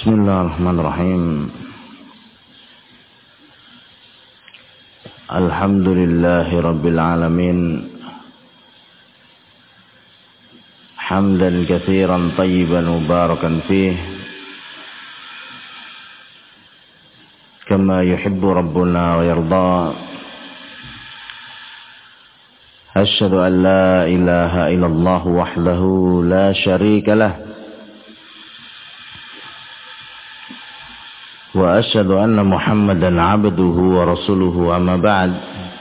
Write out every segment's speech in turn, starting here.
Bismillahirrahmanirrahim. Alhamdulillahi rabbil alamin. Hamdan katsiran tayyiban mubarakan fih. Kama yuhibbu rabbuna wa yarda. Asyhadu an la ilaha illallah wahdahu la syarika lah. Wa asyhadu anna Muhammadan abduhu wa rasuluhu amma ba'd.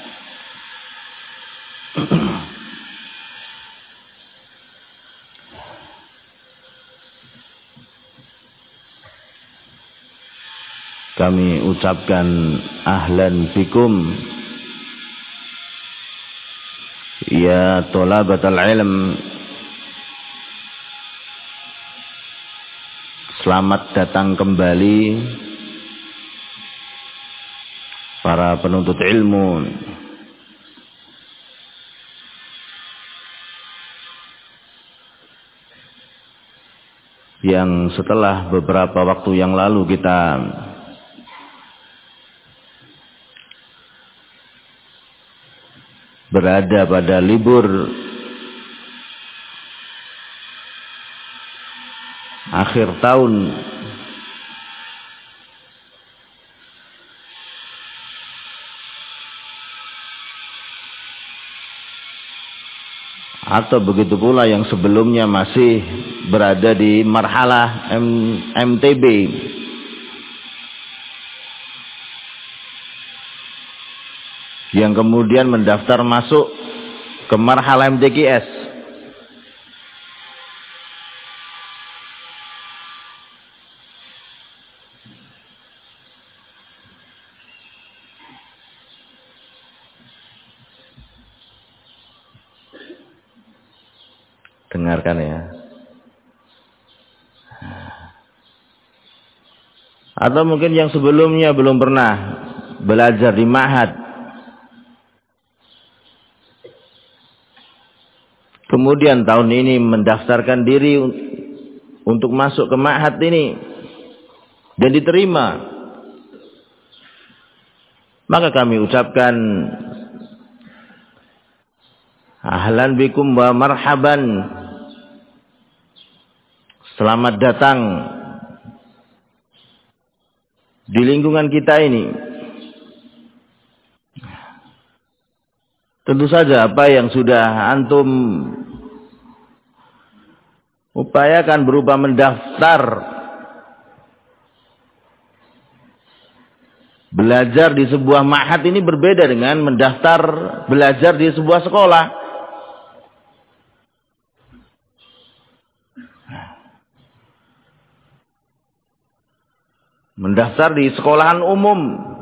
Kami ucapkan ahlan bikum ya thalabatal ilm. Selamat datang kembali para penuntut ilmu yang setelah beberapa waktu yang lalu kita berada pada libur akhir tahun atau begitu pula yang sebelumnya masih berada di marhalah MTB. Yang kemudian mendaftar masuk ke marhalah MTQS. Dengarkan ya. Atau mungkin yang sebelumnya belum pernah belajar di ma'had. Kemudian tahun ini mendaftarkan diri untuk masuk ke ma'had ini dan diterima. Maka kami ucapkan ahlan bikum wa marhaban. Selamat datang di lingkungan kita ini. Tentu saja apa yang sudah antum upayakan berupa mendaftar belajar di sebuah ma'had ini berbeda dengan mendaftar belajar di sebuah sekolah. Mendaftar di sekolahan umum,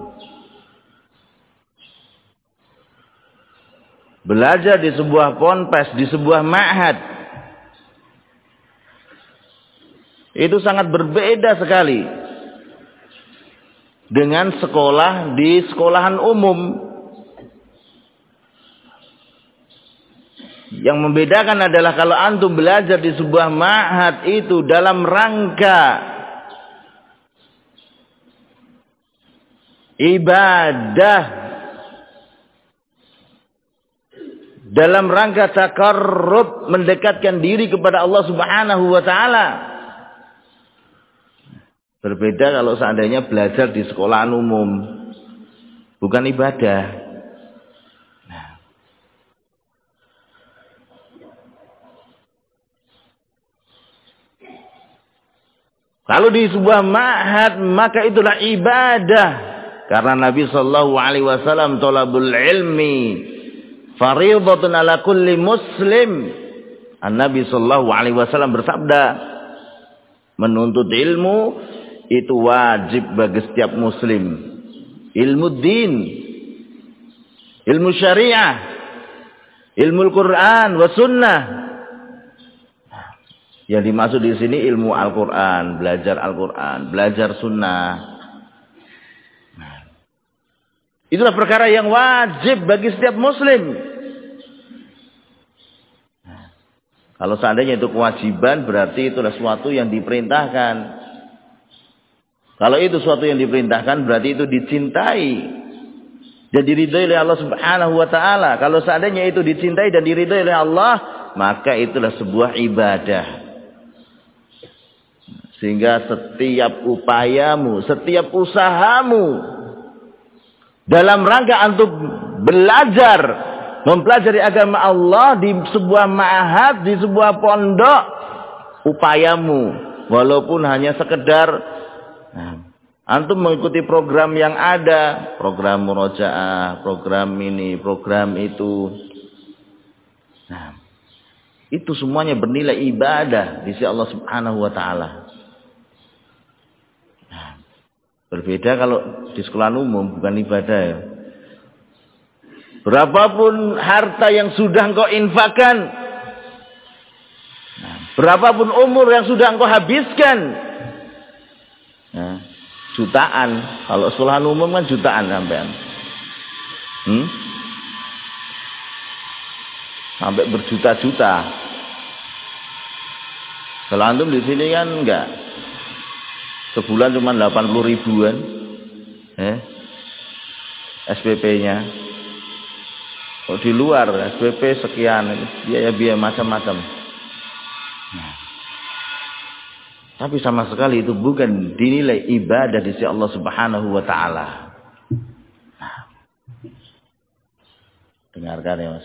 belajar di sebuah ponpes, di sebuah ma'had, itu sangat berbeda sekali dengan sekolah di sekolahan umum. Yang membedakan adalah kalau antum belajar di sebuah ma'had itu dalam rangka ibadah, dalam rangka takarrub, mendekatkan diri kepada Allah Subhanahu wa taala. Berbeda kalau seandainya belajar di sekolahan umum, bukan ibadah. Kalau di sebuah ma'had maka itulah ibadah. Karena Nabi sallallahu alaihi wasallam talabul ilmi fardhatun ala kulli muslim. Nabi sallallahu alaihi wasallam bersabda, menuntut ilmu itu wajib bagi setiap muslim. Ilmu din, ilmu syariah, ilmu Al-Qur'an wa sunnah. Yang dimaksud di sini ilmu Al-Qur'an, belajar Al-Qur'an, belajar sunnah. Itulah perkara yang wajib bagi setiap muslim. Kalau seandainya itu kewajiban, berarti itulah sesuatu yang diperintahkan. Kalau itu suatu yang diperintahkan berarti itu dicintai dan diridhai oleh Allah Subhanahu wa taala. Kalau seandainya itu dicintai dan diridhai oleh Allah, maka itulah sebuah ibadah. Sehingga setiap upayamu, setiap usahamu dalam rangka untuk belajar, mempelajari agama Allah di sebuah ma'had, di sebuah pondok, upayamu walaupun hanya sekedar antum mengikuti program yang ada, program murojaah, program ini, program itu. Nah, itu semuanya bernilai ibadah di sisi Allah Subhanahu wa taala. Nah, berbeda kalau di sekolah umum, bukan ibadah ya. Berapapun harta yang sudah engkau infakkan, berapapun umur yang sudah engkau habiskan, jutaan. Kalau sekolah umum kan jutaan sampean. Sampai berjuta-juta. Kalau antum di sini kan enggak. Sebulan cuma 80 ribuan. SPP-nya. Kalau di luar SPP sekian, biaya-biaya macam-macam. Tapi sama sekali itu bukan dinilai ibadah di sisi Allah Subhanahu wa taala. Dengarkan ya Mas.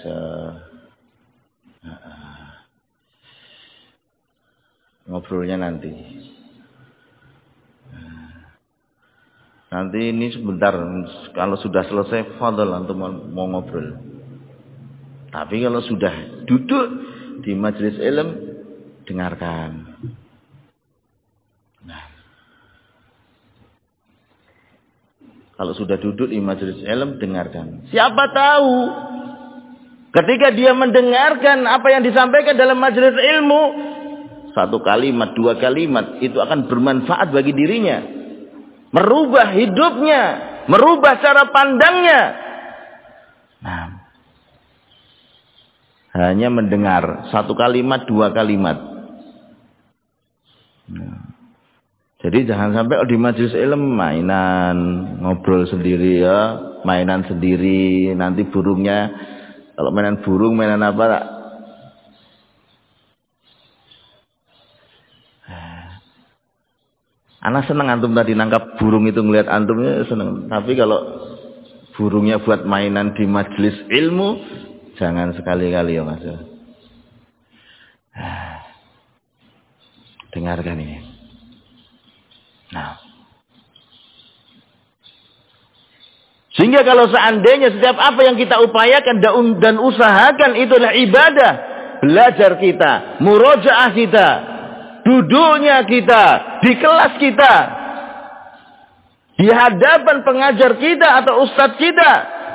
Ngobrolnya nanti. Nanti ini sebentar, kalau sudah selesai fadhil antum mau ngobrol. Tapi kalau sudah duduk di majelis ilmu, dengarkan. Kalau sudah duduk di majelis ilmu, dengarkan. Siapa tahu ketika dia mendengarkan apa yang disampaikan dalam majelis ilmu, satu kalimat, dua kalimat, itu akan bermanfaat bagi dirinya. Merubah hidupnya, merubah cara pandangnya. Nah, hanya mendengar satu kalimat, dua kalimat. Jadi jangan sampai di majelis ilmu mainan, ngobrol sendiri ya, mainan sendiri, nanti burungnya, kalau mainan burung, mainan apa? Anak senang antum tadi nangkap burung itu, ngelihat antumnya senang. Tapi kalau burungnya buat mainan di majelis ilmu, jangan sekali-kali ya Mas. Dengarkan ini. Nah, sehingga kalau seandainya setiap apa yang kita upayakan dan usahakan itulah ibadah, belajar kita, murojaah kita, duduknya kita, di kelas kita, di hadapan pengajar kita atau ustadz kita,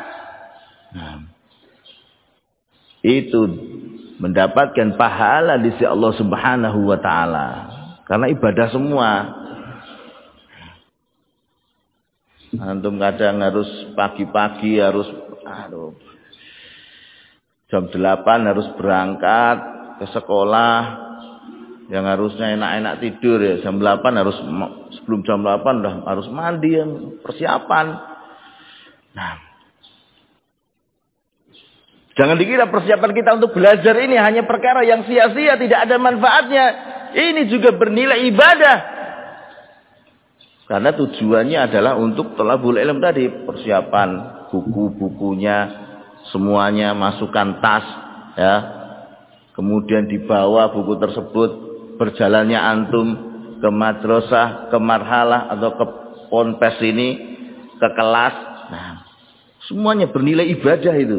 itu mendapatkan pahala di sisi Allah Subhanahu wa taala. Karena ibadah semua. Antum kadang harus pagi-pagi harus jam 8 harus berangkat ke sekolah yang harusnya enak-enak tidur ya, jam 8 harus, sebelum jam 8 udah harus mandi, persiapan. Nah, jangan dikira persiapan kita untuk belajar ini hanya perkara yang sia-sia, tidak ada manfaatnya. Ini juga bernilai ibadah. Karena tujuannya adalah untuk thalabul ilm tadi, persiapan buku-bukunya, semuanya masukkan tas, ya. Kemudian dibawa buku tersebut, berjalannya antum ke madrasah, ke marhalah atau ke ponpes ini, ke kelas. Nah, semuanya bernilai ibadah itu.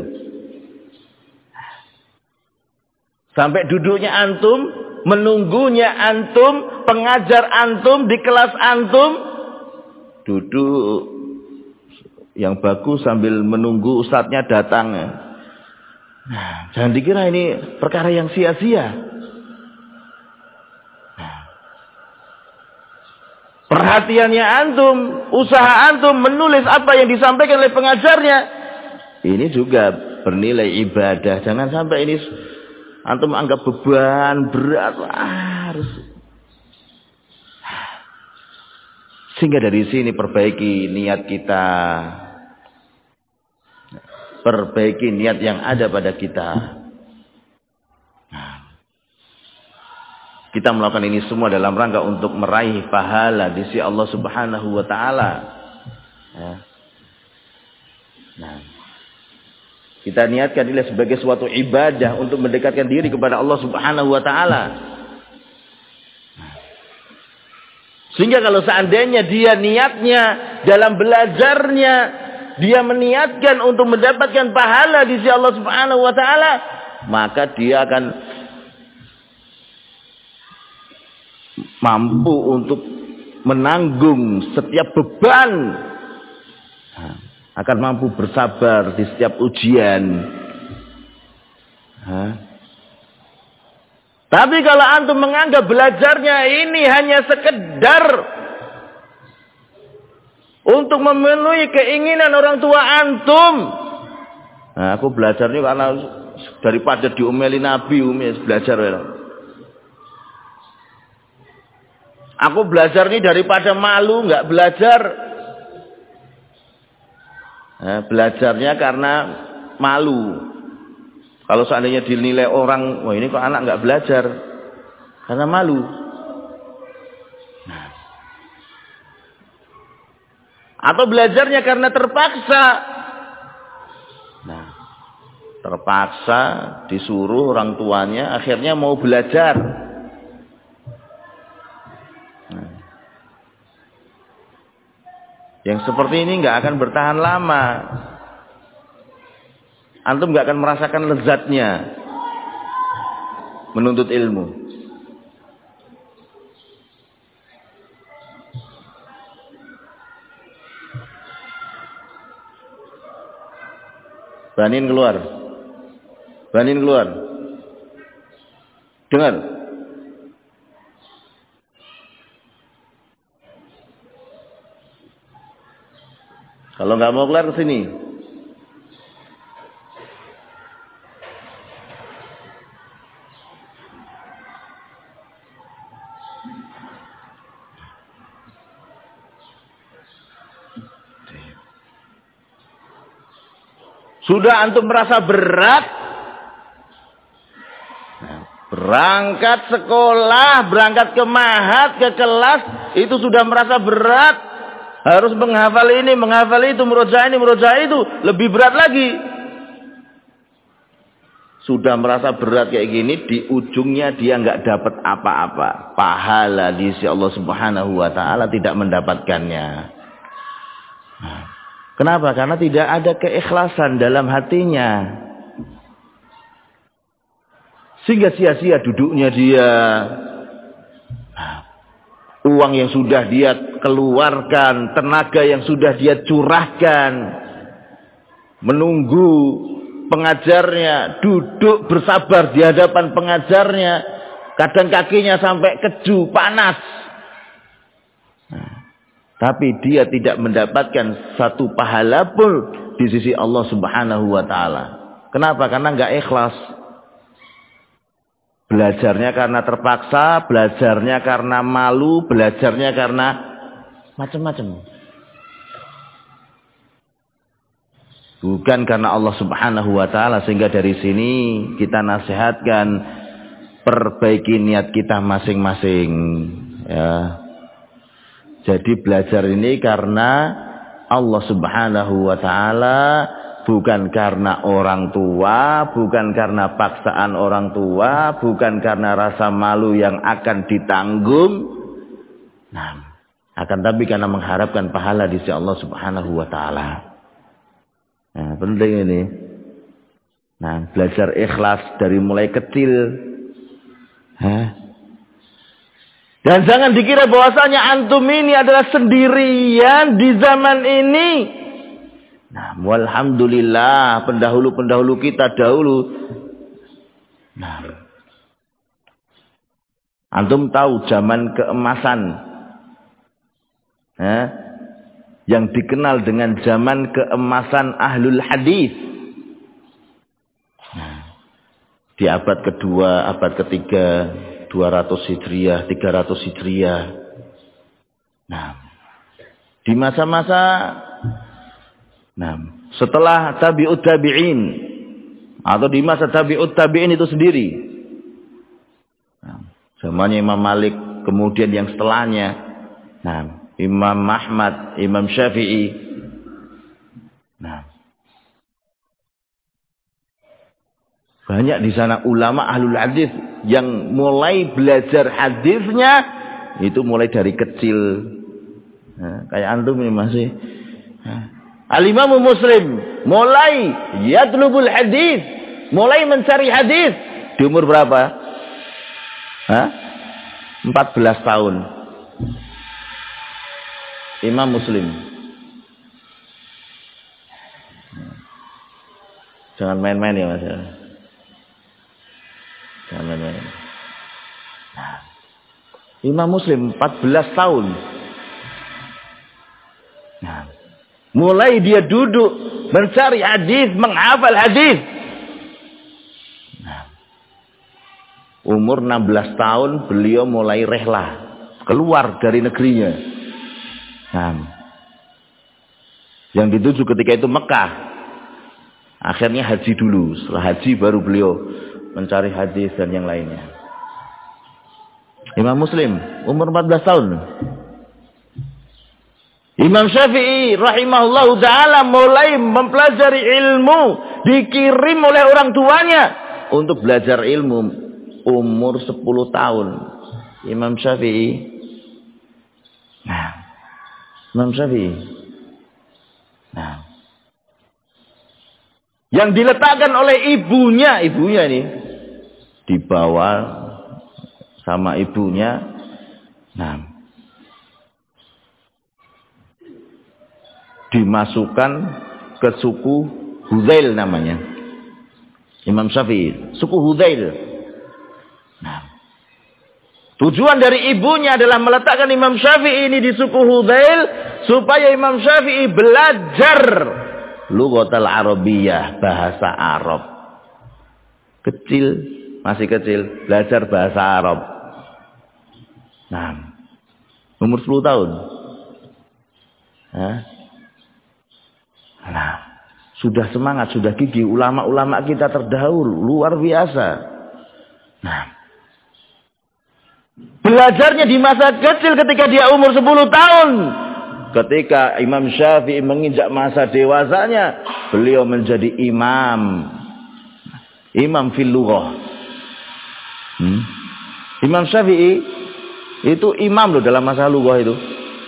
Sampai duduknya antum, menunggunya antum, pengajar antum di kelas antum, duduk yang bagus sambil menunggu ustadznya datang. Nah, jangan dikira ini perkara yang sia-sia. Perhatiannya antum, usaha antum menulis apa yang disampaikan oleh pengajarnya, ini juga bernilai ibadah. Jangan sampai ini antum anggap beban berat, harus Sehingga dari sini perbaiki niat kita. Perbaiki niat yang ada pada kita. Kita melakukan ini semua dalam rangka untuk meraih pahala di sisi Allah Subhanahu wa taala. Nah, kita niatkan ini sebagai suatu ibadah untuk mendekatkan diri kepada Allah Subhanahu wa taala. Sehingga kalau seandainya dia niatnya dalam belajarnya, dia meniatkan untuk mendapatkan pahala di sisi Allah Subhanahu wa taala, maka dia akan mampu untuk menanggung setiap beban. Akan mampu bersabar di setiap ujian. Tapi kalau antum menganggap belajarnya ini hanya sekedar untuk memenuhi keinginan orang tua antum. Nah, aku belajarnya karena daripada diomeli Nabi, belajar. Aku belajar ini daripada malu, nggak belajar. Nah, belajarnya karena malu. Kalau seandainya dinilai orang, wah ini kok anak nggak belajar, karena malu. Nah. Atau belajarnya karena terpaksa. Nah, terpaksa disuruh orang tuanya, akhirnya mau belajar. Nah. Yang seperti ini nggak akan bertahan lama. Antum nggak akan merasakan lezatnya menuntut ilmu. Banin keluar. Banin keluar. Dengar. Kalau nggak mau keluar ke sini. Sudah antum merasa berat, berangkat sekolah, berangkat ke mahat, ke kelas, itu sudah merasa berat. Harus menghafal ini, menghafal itu, murojaah itu, lebih berat lagi. Sudah merasa berat kayak gini, di ujungnya dia nggak dapat apa-apa. Pahala di sisi Allah Subhanahu wa taala tidak mendapatkannya. Kenapa? Karena tidak ada keikhlasan dalam hatinya. Sehingga sia-sia duduknya dia. Uang yang sudah dia keluarkan, tenaga yang sudah dia curahkan. Menunggu pengajarnya, duduk bersabar di hadapan pengajarnya. Kadang kakinya sampai keju, panas. Tapi dia tidak mendapatkan satu pahala pun di sisi Allah Subhanahu wa taala. Kenapa? Karena enggak ikhlas. Belajarnya karena terpaksa, belajarnya karena malu, belajarnya karena macam-macam. Bukan karena Allah Subhanahu wa taala. Sehingga dari sini kita nasihatkan, perbaiki niat kita masing-masing, ya. Jadi belajar ini karena Allah Subhanahu wa taala, bukan karena orang tua, bukan karena paksaan orang tua, bukan karena rasa malu yang akan ditanggung. Nah, akan tapi karena mengharapkan pahala di sisi Allah Subhanahu wa taala. Nah, penting ini. Nah, belajar ikhlas dari mulai kecil. Dan jangan dikira bahwasanya antum ini adalah sendirian di zaman ini. Nah, walhamdulillah pendahulu-pendahulu kita dahulu. Nah, antum tahu zaman keemasan, yang dikenal dengan zaman keemasan ahlul hadis. Nah, di abad kedua, abad ketiga. 200 Hijriah, 300 Hijriah. Nah, Di masa-masa setelah tabi'ut tabi'in atau di masa tabi'ut tabi'in itu sendiri. Zamannya Imam Malik, kemudian yang setelahnya Imam Ahmad, Imam Syafi'i. Banyak di sana ulama ahlul hadis yang mulai belajar hadisnya itu mulai dari kecil. Kayak antum ini masih. Al-Imam Muslim mulai yatlubul hadis, mulai mencari hadis di umur berapa? 14 tahun. Imam Muslim. Jangan main-main ya Mas. Jangan main-main. Imam Muslim 14 tahun. Mulai dia duduk mencari hadis, menghafal hadis. Umur 16 tahun beliau mulai rehlah keluar dari negerinya. Yang dituju ketika itu Mekah. Akhirnya haji dulu. Setelah haji baru beliau mencari hadis dan yang lainnya. Imam Muslim umur 14 tahun. Imam Syafi'i rahimahullahu ta'ala mulai mempelajari ilmu, dikirim oleh orang tuanya untuk belajar ilmu umur 10 tahun. Imam Syafi'i. Imam Syafi'i. Yang diletakkan oleh ibunya ini dibawa sama ibunya. Dimasukkan ke suku Hudzail namanya. Imam Syafi'i, suku Hudzail. Tujuan dari ibunya adalah meletakkan Imam Syafi'i ini di suku Hudzail supaya Imam Syafi'i belajar lughatul Arabiyyah, bahasa Arab. Kecil, masih kecil, belajar bahasa Arab. Umur 10 tahun. Sudah semangat, sudah gigih. Ulama-ulama kita terdahulu luar biasa. Belajarnya di masa kecil ketika dia umur 10 tahun. Ketika Imam Syafi'i menginjak masa dewasanya, beliau menjadi imam fil lughah. Imam Syafi'i itu imam loh dalam masalah lughah itu.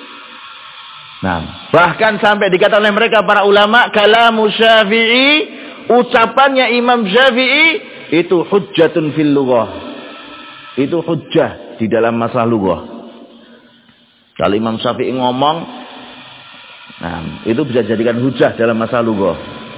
Bahkan sampai dikatakan oleh mereka para ulama, kalamu Syafi'i, ucapannya Imam Syafi'i itu hujjatun fil lughah. Itu hujjah di dalam masalah lughah. Kalau Imam Syafi'i ngomong, itu bisa jadikan hujjah dalam masalah lughah.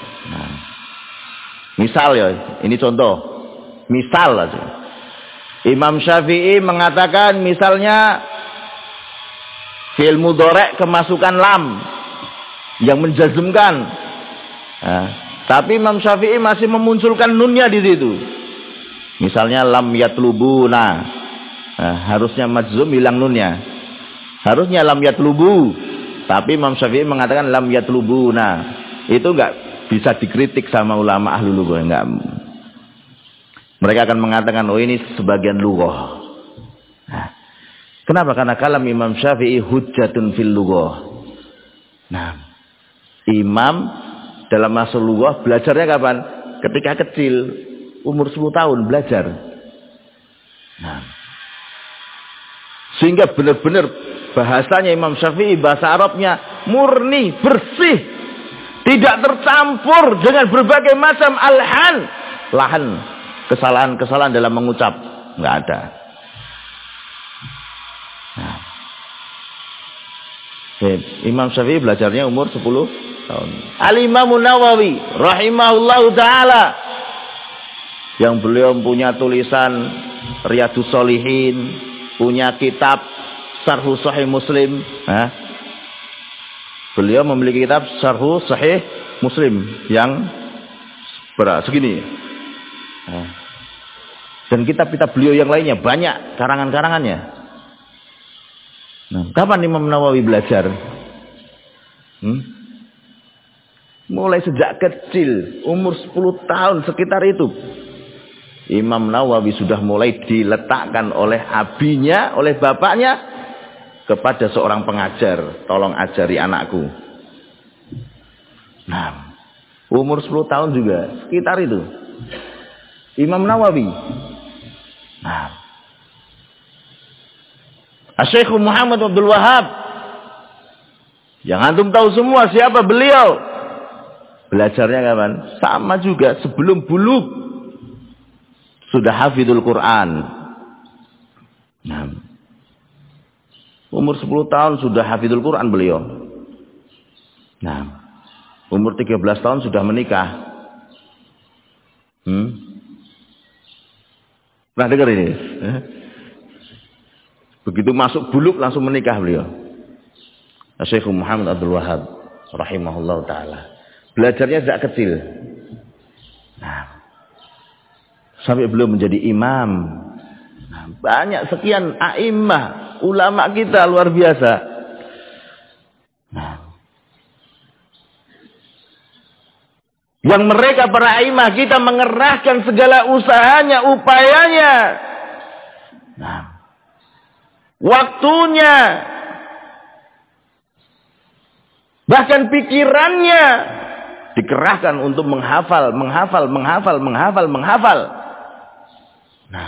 Misal ya, ini contoh. Misal aja. Imam Syafi'i mengatakan misalnya fi'il mudhari' kemasukan lam yang menjazmkan. Tapi Imam Syafi'i masih memunculkan nunnya di situ. Misalnya lam yatlubuna. Harusnya majzum hilang nunnya. Harusnya lam yatlubu. Tapi Imam Syafi'i mengatakan lam yatlubuna. Itu enggak bisa dikritik sama ulama ahli lughah, enggak. Mereka akan mengatakan oh ini sebagian lughah. Kenapa? Karena kalam Imam Syafi'i hujjatun fil lughah. Imam dalam masalah lughah belajarnya kapan? Ketika kecil, umur 10 tahun belajar. Sehingga benar-benar bahasanya Imam Syafi'i, bahasa Arabnya murni, bersih. Tidak tercampur dengan berbagai macam lahan, kesalahan-kesalahan dalam mengucap. Enggak ada. Imam Syafi'i belajarnya umur 10 tahun. Al-Imam Nawawi rahimahullahu ta'ala, yang beliau punya tulisan Riyadhus Shalihin, punya kitab Syarh Sahih Muslim. Beliau memiliki kitab Syarh Sahih Muslim yang segini. Dan kitab-kitab beliau yang lainnya banyak karangan-karangannya. Kapan Imam Nawawi belajar? Mulai sejak kecil, umur 10 tahun sekitar itu. Imam Nawawi sudah mulai diletakkan oleh abinya, oleh bapaknya kepada seorang pengajar. Tolong ajari anakku. Nah, umur 10 tahun juga sekitar itu. Imam Nawawi. Nah, Syekh Muhammad Abdul Wahab. Yang antum tahu semua siapa beliau. Belajarnya kapan? Sama juga sebelum bulugh. Sudah hafidul Quran. Nah, umur 10 tahun sudah hafidul Quran beliau. Nah, umur 13 tahun sudah menikah. Nah, dengar ini. Begitu masuk bulugh langsung menikah beliau. Syekh Muhammad Abdul Wahab rahimahullah taala. Belajarnya sejak kecil. Nah, sampai beliau menjadi imam. Nah, banyak sekian a'immah, ulama kita luar biasa. Nah, yang mereka para a'immah kita mengerahkan segala usahanya, upayanya. Nah, waktunya, bahkan pikirannya dikerahkan untuk menghafal. Nah,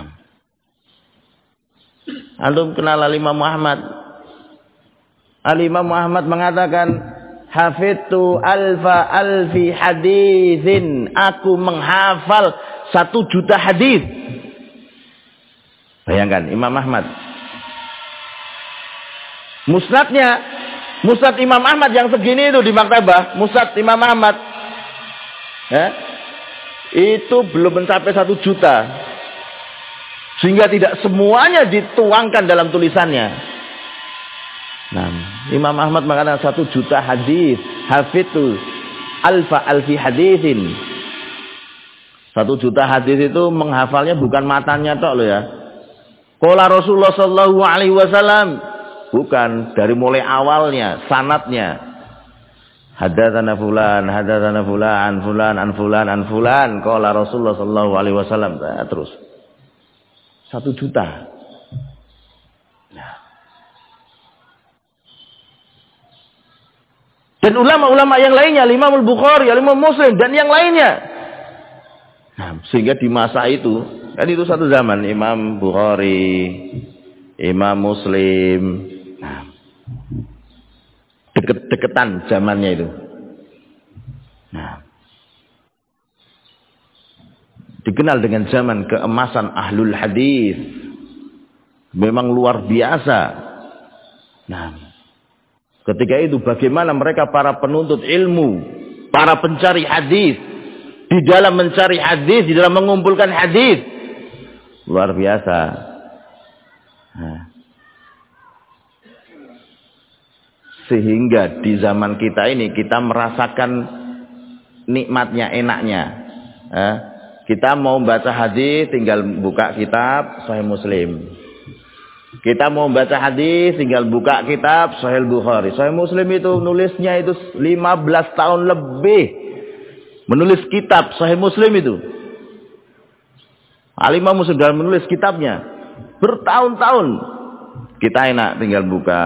antum kenal Al-Imam Muhammad? Al-Imam Muhammad mengatakan, hafidtu alfi hadithin. Aku menghafal 1.000.000 hadis. Bayangkan Imam Ahmad. Musnad Imam Ahmad yang segini itu di maktabah, Musnad Imam Ahmad. Itu belum mencapai 1 juta. Sehingga tidak semuanya dituangkan dalam tulisannya. Nah, Imam Ahmad mengatakan 1.000.000 hadis. Hafidtu alfi hadithin. 1.000.000 hadis itu menghafalnya bukan matanya tok loh ya. Qala Rasulullah sallallahu alaihi wasallam. Bukan, dari mulai awalnya, sanadnya. Hadatsana fulan, an fulan, qala Rasulullah sallallahu alaihi wasallam. Terus 1.000.000. Nah. Dan ulama-ulama yang lainnya, Imam Al-Bukhari, Imam Muslim dan yang lainnya. Nah, sehingga di masa itu, kan itu satu zaman Imam Bukhari, Imam Muslim. Nah, deket-deketan zamannya itu. Nah, dikenal dengan zaman keemasan ahlul hadis. Memang luar biasa. Nah, ketika itu bagaimana mereka para penuntut ilmu, para pencari hadis, di dalam mencari hadis, di dalam mengumpulkan hadis, luar biasa. Nah, sehingga di zaman kita ini kita merasakan nikmatnya, enaknya. Kita mau baca hadis tinggal buka kitab Sahih Muslim. Kita mau baca hadis tinggal buka kitab Sahih Bukhari. Sahih Muslim itu nulisnya itu 15 tahun lebih. Menulis kitab Sahih Muslim itu. Al-Imam Muslim dalam menulis kitabnya bertahun-tahun. Kita enak tinggal buka.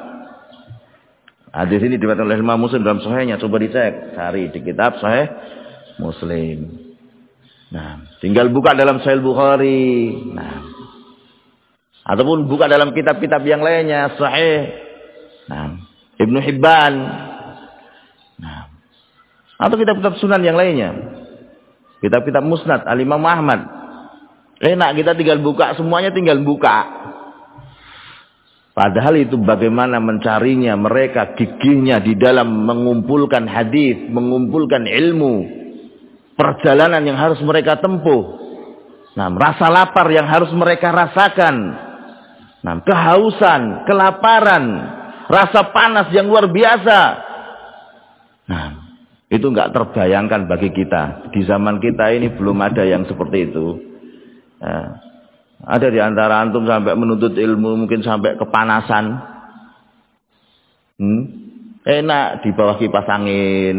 Hadis ini diriwayatkan oleh Imam Muslim dalam Sahihnya, coba dicek, cari di kitab Sahih Muslim. Nah, tinggal buka dalam Sahih Bukhari. Nah, ataupun buka dalam kitab-kitab yang lainnya, Sahih. Nah, Ibnu Hibban. Nah, atau kitab-kitab sunan yang lainnya. Kitab-kitab Musnad Al-Imam Ahmad. Enak kita tinggal buka, semuanya tinggal buka. Padahal itu bagaimana mencarinya, mereka gigihnya di dalam mengumpulkan hadis, mengumpulkan ilmu, perjalanan yang harus mereka tempuh. Nah, rasa lapar yang harus mereka rasakan. Nah, kehausan, kelaparan, rasa panas yang luar biasa. Nah, itu enggak terbayangkan bagi kita. Di zaman kita ini belum ada yang seperti itu. Nah, ada di antara antum sampai menuntut ilmu mungkin sampai kepanasan. Enak di bawah kipas angin.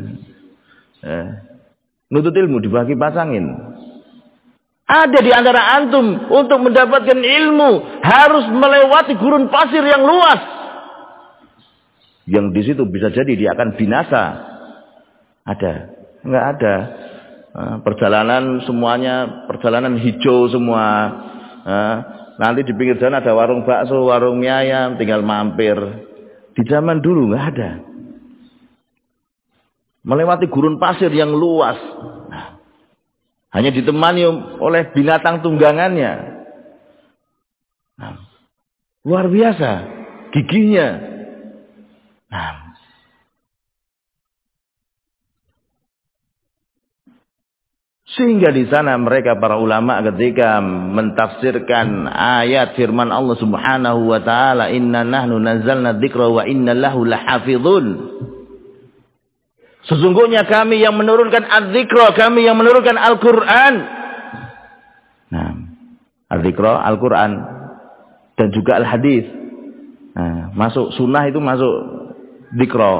Nuntut ilmu di bawah kipas angin. Ada di antara antum untuk mendapatkan ilmu harus melewati gurun pasir yang luas. Yang di situ bisa jadi dia akan binasa. Ada? Enggak ada. Perjalanan semuanya perjalanan hijau semua. Nanti di pinggir jalan ada warung bakso, warung mie ayam, tinggal mampir. Di zaman dulu enggak ada. Melewati gurun pasir yang luas. Hanya ditemani oleh binatang tunggangannya. Luar biasa gigihnya. Sehingga di sana mereka para ulama ketika mentafsirkan ayat firman Allah Subhanahu wa taala, "Inna nahnu nazzalna dzikra wa inna lahu lahafizun." Sesungguhnya kami yang menurunkan az-dzikra, kami yang menurunkan Al-Qur'an. Nah, az-dzikra Al-Qur'an dan juga al-hadis. Nah, masuk sunnah itu masuk dzikra.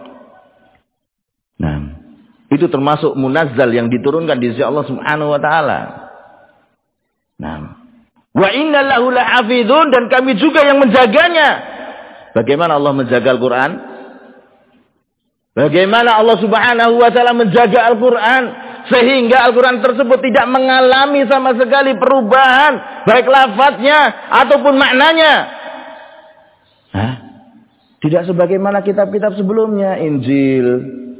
Nah, itu termasuk munazzal yang diturunkan di sisi Allah Subhanahu wa taala. Nah, wa inna lahu lahafizun, dan kami juga yang menjaganya. Bagaimana Allah menjaga Al-Qur'an? Bagaimana Allah Subhanahu wa taala menjaga Al-Qur'an sehingga Al-Qur'an tersebut tidak mengalami sama sekali perubahan baik lafadznya ataupun maknanya. Tidak sebagaimana kitab-kitab sebelumnya, Injil.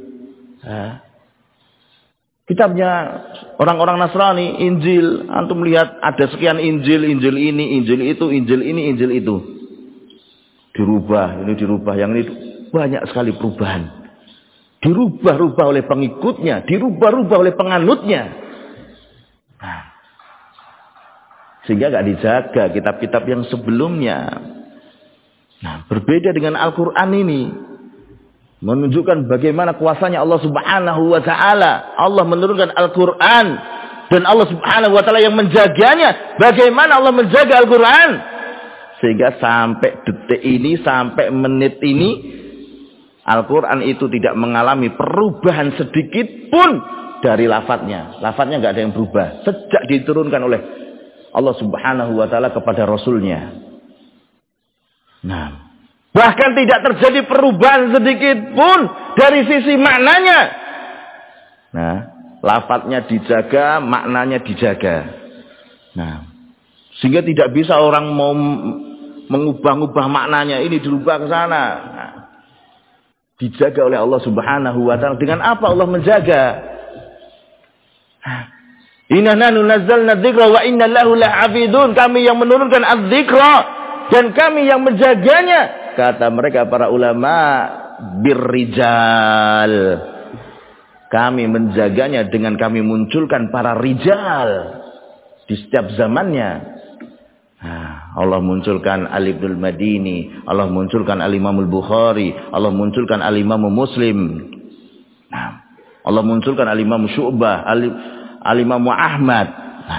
Kitabnya orang-orang Nasrani, Injil, antum lihat ada sekian Injil, Injil ini, Injil itu, Injil ini, Injil itu. Dirubah, ini dirubah, yang ini banyak sekali perubahan. Dirubah-rubah oleh pengikutnya, dirubah-rubah oleh penganutnya. Sehingga gak dijaga kitab-kitab yang sebelumnya. Berbeda dengan Al-Quran ini. Menunjukkan bagaimana kuasanya Allah Subhanahu wa ta'ala. Allah menurunkan Al-Quran. Dan Allah Subhanahu wa ta'ala yang menjaganya. Bagaimana Allah menjaga Al-Quran. Sehingga sampai detik ini, sampai menit ini, Al-Quran itu tidak mengalami perubahan sedikit pun dari lafadznya. Lafadznya nggak ada yang berubah. Sejak diturunkan oleh Allah Subhanahu wa ta'ala kepada Rasulnya. Nah, bahkan tidak terjadi perubahan sedikit pun dari sisi maknanya. Nah, lafadznya dijaga, maknanya dijaga. Nah, sehingga tidak bisa orang mau mengubah-ubah maknanya. Ini dirubah ke sana. Nah, dijaga oleh Allah Subhanahu wa ta'ala. Dengan apa Allah menjaga? Inna nahnu nazzalna dzikra wa inna lahu lahafizun. Kami yang menurunkan az-dzikra dan kami yang menjaganya. Kata mereka para ulama, birrijal. Kami menjaganya dengan kami munculkan para rijal di setiap zamannya. Allah munculkan Ali Ibnul Madini, Allah munculkan Al-Imam Al-Bukhari, Allah munculkan Al-Imam Muslim, Allah munculkan Al-Imam Syu'bah, Al-Imam Ahmad,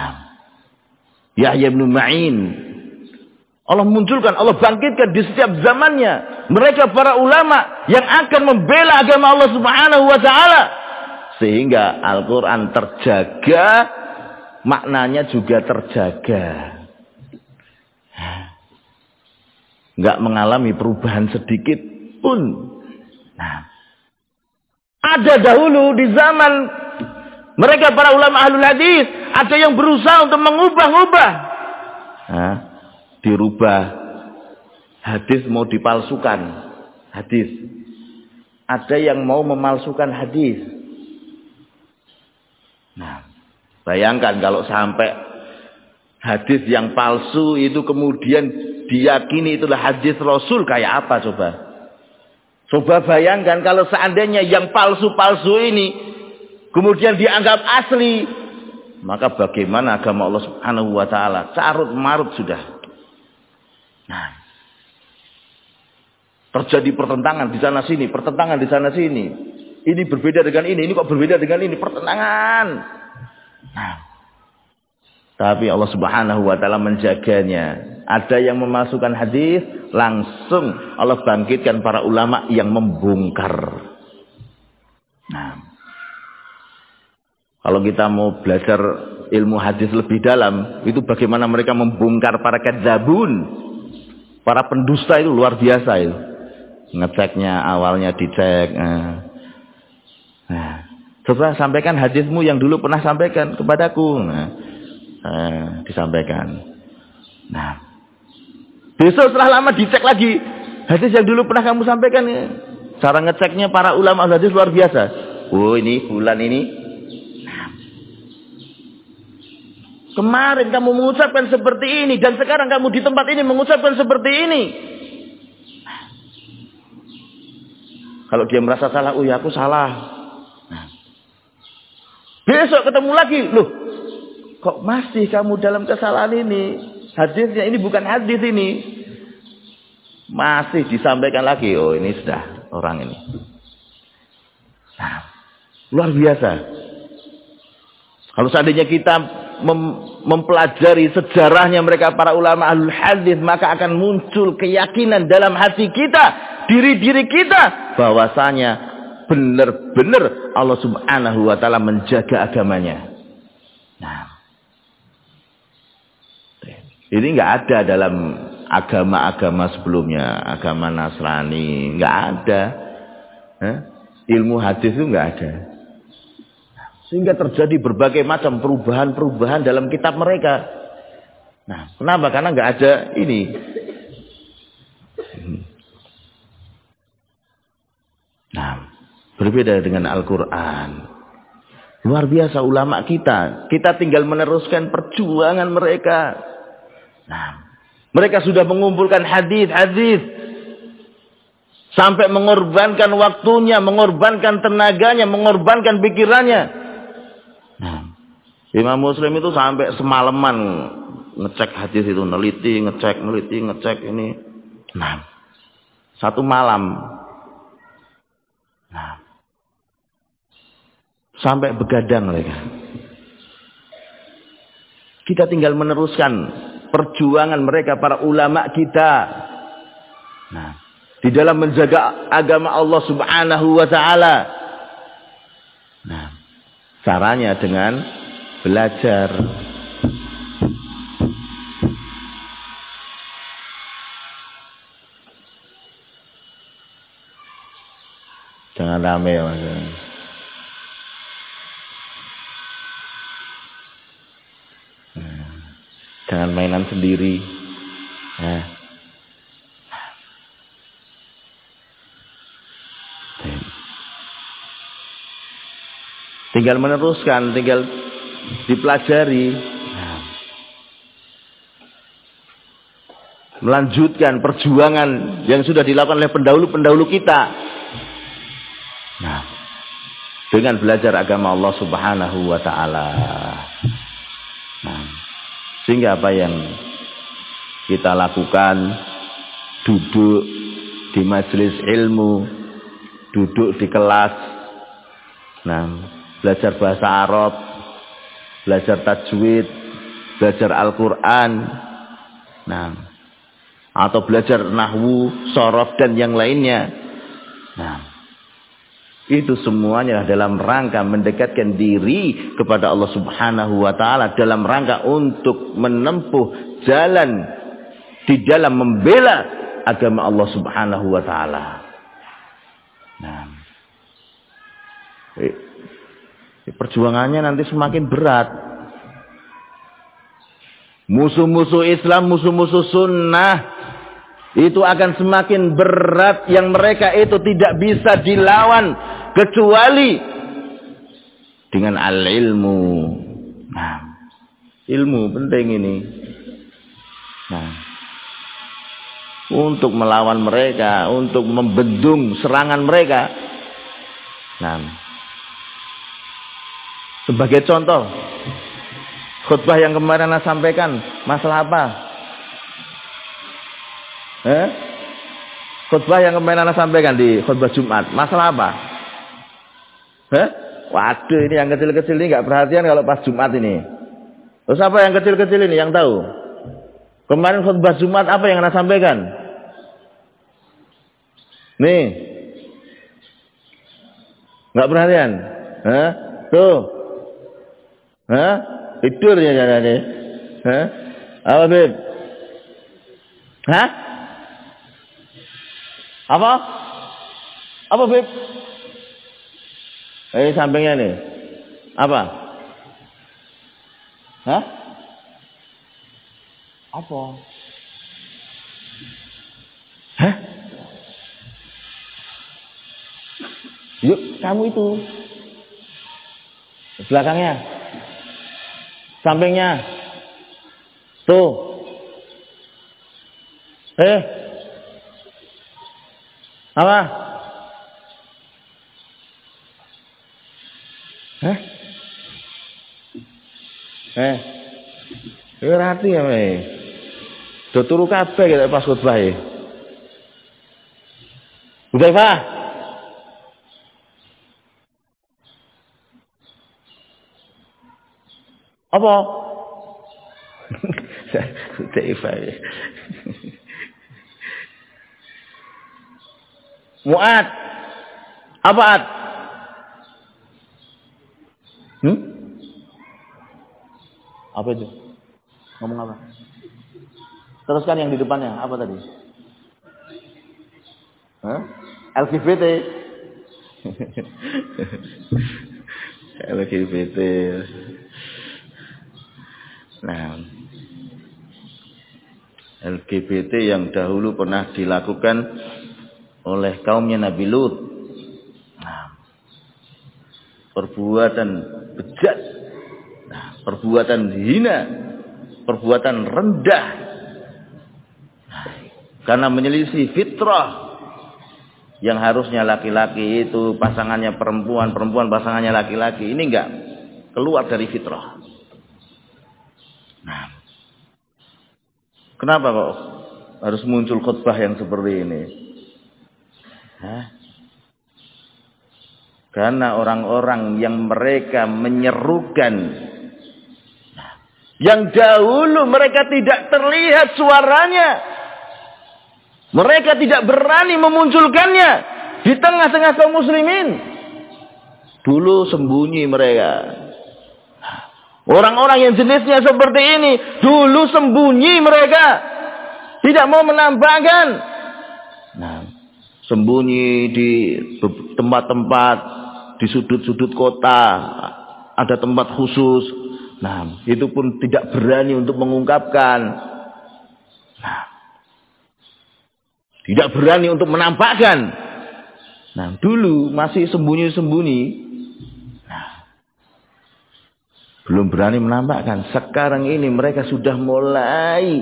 Yahya bin Ma'in. Allah munculkan, Allah bangkitkan di setiap zamannya mereka para ulama yang akan membela agama Allah Subhanahu wa ta'ala. Sehingga Al-Quran terjaga, maknanya juga terjaga. Enggak mengalami perubahan sedikit pun. Nah, ada dahulu di zaman mereka para ulama ahlul hadis, ada yang berusaha untuk mengubah-ubah. Dirubah. Hadis mau dipalsukan. Hadis. Ada yang mau memalsukan hadis. Nah, bayangkan kalau sampai hadis yang palsu itu kemudian diyakini itulah hadis Rasul, kayak apa coba? Coba bayangkan kalau seandainya yang palsu-palsu ini kemudian dianggap asli, maka bagaimana agama Allah Subhanahu wa ta'ala? Carut marut sudah. Nah, terjadi pertentangan di sana sini, pertentangan di sana sini. Ini berbeda dengan ini kok berbeda dengan ini, pertentangan. Nah, tapi Allah Subhanahu wa ta'ala menjaganya. ada yang memasukkan hadis, langsung Allah bangkitkan para ulama yang membongkar. Nah, kalau kita mau belajar ilmu hadis lebih dalam, itu bagaimana mereka membongkar para kadzabun, para pendusta itu luar biasa itu. Ngeceknya awalnya dicek. Nah, coba sampaikan hadismu yang dulu pernah sampaikan kepadaku. Disampaikan. Nah, besok setelah lama dicek lagi hadis yang dulu pernah kamu sampaikan. Cara ngeceknya para ulama hadis luar biasa. Oh, ini bulan ini. Nah, kemarin kamu mengucapkan seperti ini dan sekarang kamu di tempat ini mengucapkan seperti ini. Kalau dia merasa salah, oh ya aku salah. Nah, besok ketemu lagi, loh, kok masih kamu dalam kesalahan ini? Hadisnya ini bukan hadis ini. Masih disampaikan lagi, oh ini sudah orang ini. Nah, luar biasa. Kalau seandainya kita mempelajari sejarahnya mereka para ulama ahlul hadis, maka akan muncul keyakinan dalam hati kita, diri-diri kita, bahwasanya benar-benar Allah Subhanahu wa taala menjaga agamanya. Nah, ini enggak ada dalam agama-agama sebelumnya, agama Nasrani, enggak ada. Ilmu hadis itu enggak ada. Sehingga terjadi berbagai macam perubahan-perubahan dalam kitab mereka. Nah, kenapa? Karena enggak ada ini. Nah, berbeda dengan Al-Quran. Luar biasa ulama kita. Kita tinggal meneruskan perjuangan mereka. Nah, mereka sudah mengumpulkan hadis-hadis sampai mengorbankan waktunya, mengorbankan tenaganya, mengorbankan pikirannya. Nah, Imam Muslim itu sampai semalaman ngecek hadis itu, neliti, ngecek ini. Nah, satu malam. Nah, sampai begadang mereka. Kita tinggal meneruskan perjuangan mereka para ulama kita. Nah, di dalam menjaga agama Allah Subhanahu wa taala. Nah, caranya dengan belajar. Jangan rame ya Mas. Jangan mainan sendiri. Nah. Tinggal meneruskan, tinggal dipelajari. Nah. Melanjutkan perjuangan yang sudah dilakukan oleh pendahulu-pendahulu kita. Nah, dengan belajar agama Allah Subhanahu wa taala. Nah, sehingga apa yang kita lakukan, duduk di majelis ilmu, duduk di kelas, nah, belajar bahasa Arab, belajar tajwid, belajar Al-Quran, nah, atau belajar nahwu, sorof dan yang lainnya. Nah, itu semuanya dalam rangka mendekatkan diri kepada Allah Subhanahu wa taala, dalam rangka untuk menempuh jalan di dalam membela agama Allah Subhanahu wa taala. Nah, perjuangannya nanti semakin berat. Musuh-musuh Islam, musuh-musuh sunnah itu akan semakin berat, yang mereka itu tidak bisa dilawan kecuali dengan al-ilmu. Nah, ilmu penting ini. Nah, untuk melawan mereka, untuk membendung serangan mereka. Nah, sebagai contoh, khutbah yang kemarin saya sampaikan, masalah apa? Khutbah yang kemarin saya sampaikan di khutbah Jumat, masalah apa? Waduh, ini yang kecil-kecil ini nggak perhatian kalau pas Jumat ini. Terus apa yang kecil-kecil ini yang tahu? Kemarin khutbah Jumat apa yang Anda sampaikan? Nih. Enggak perhatian? Hah? Tuh. Hah? Tidur ya jangan. Hah? Apa, Beb? Hah? Apa? Apa, Beb? Sampingnya nih. Apa? Hah? Apa? Hah? Yuk, kamu itu. Belakangnya. Sampingnya. Tuh. Apa? Hah? Rati ya, do turu kabeh kita pas khutbah ya. Hudzaifah. Apa? Hudzaifah. Mu'ad. Apa Ad? Apa itu? Ngomong apa? Teruskan yang di depannya. Apa tadi? Hah? LGBT. LGBT. Nah, LGBT yang dahulu pernah dilakukan oleh kaumnya Nabi Lut. Nah, perbuatan bejat, perbuatan hina, perbuatan rendah, karena menyelisih fitrah yang harusnya laki-laki itu pasangannya perempuan, perempuan pasangannya laki-laki. Ini enggak keluar dari fitrah. Nah, kenapa kok harus muncul khutbah yang seperti ini? Karena orang-orang yang mereka menyerukan, yang dahulu mereka tidak terlihat suaranya, mereka tidak berani memunculkannya di tengah-tengah kaum muslimin. Dulu sembunyi mereka. Orang-orang yang jenisnya seperti ini dulu sembunyi mereka, tidak mau menampakkan. Nah, sembunyi di tempat-tempat, di sudut-sudut kota, ada tempat khusus. Nah, itu pun tidak berani untuk mengungkapkan. Nah, tidak berani untuk menampakkan. Nah, dulu masih sembunyi-sembunyi. Nah, belum berani menampakkan. Sekarang ini mereka sudah mulai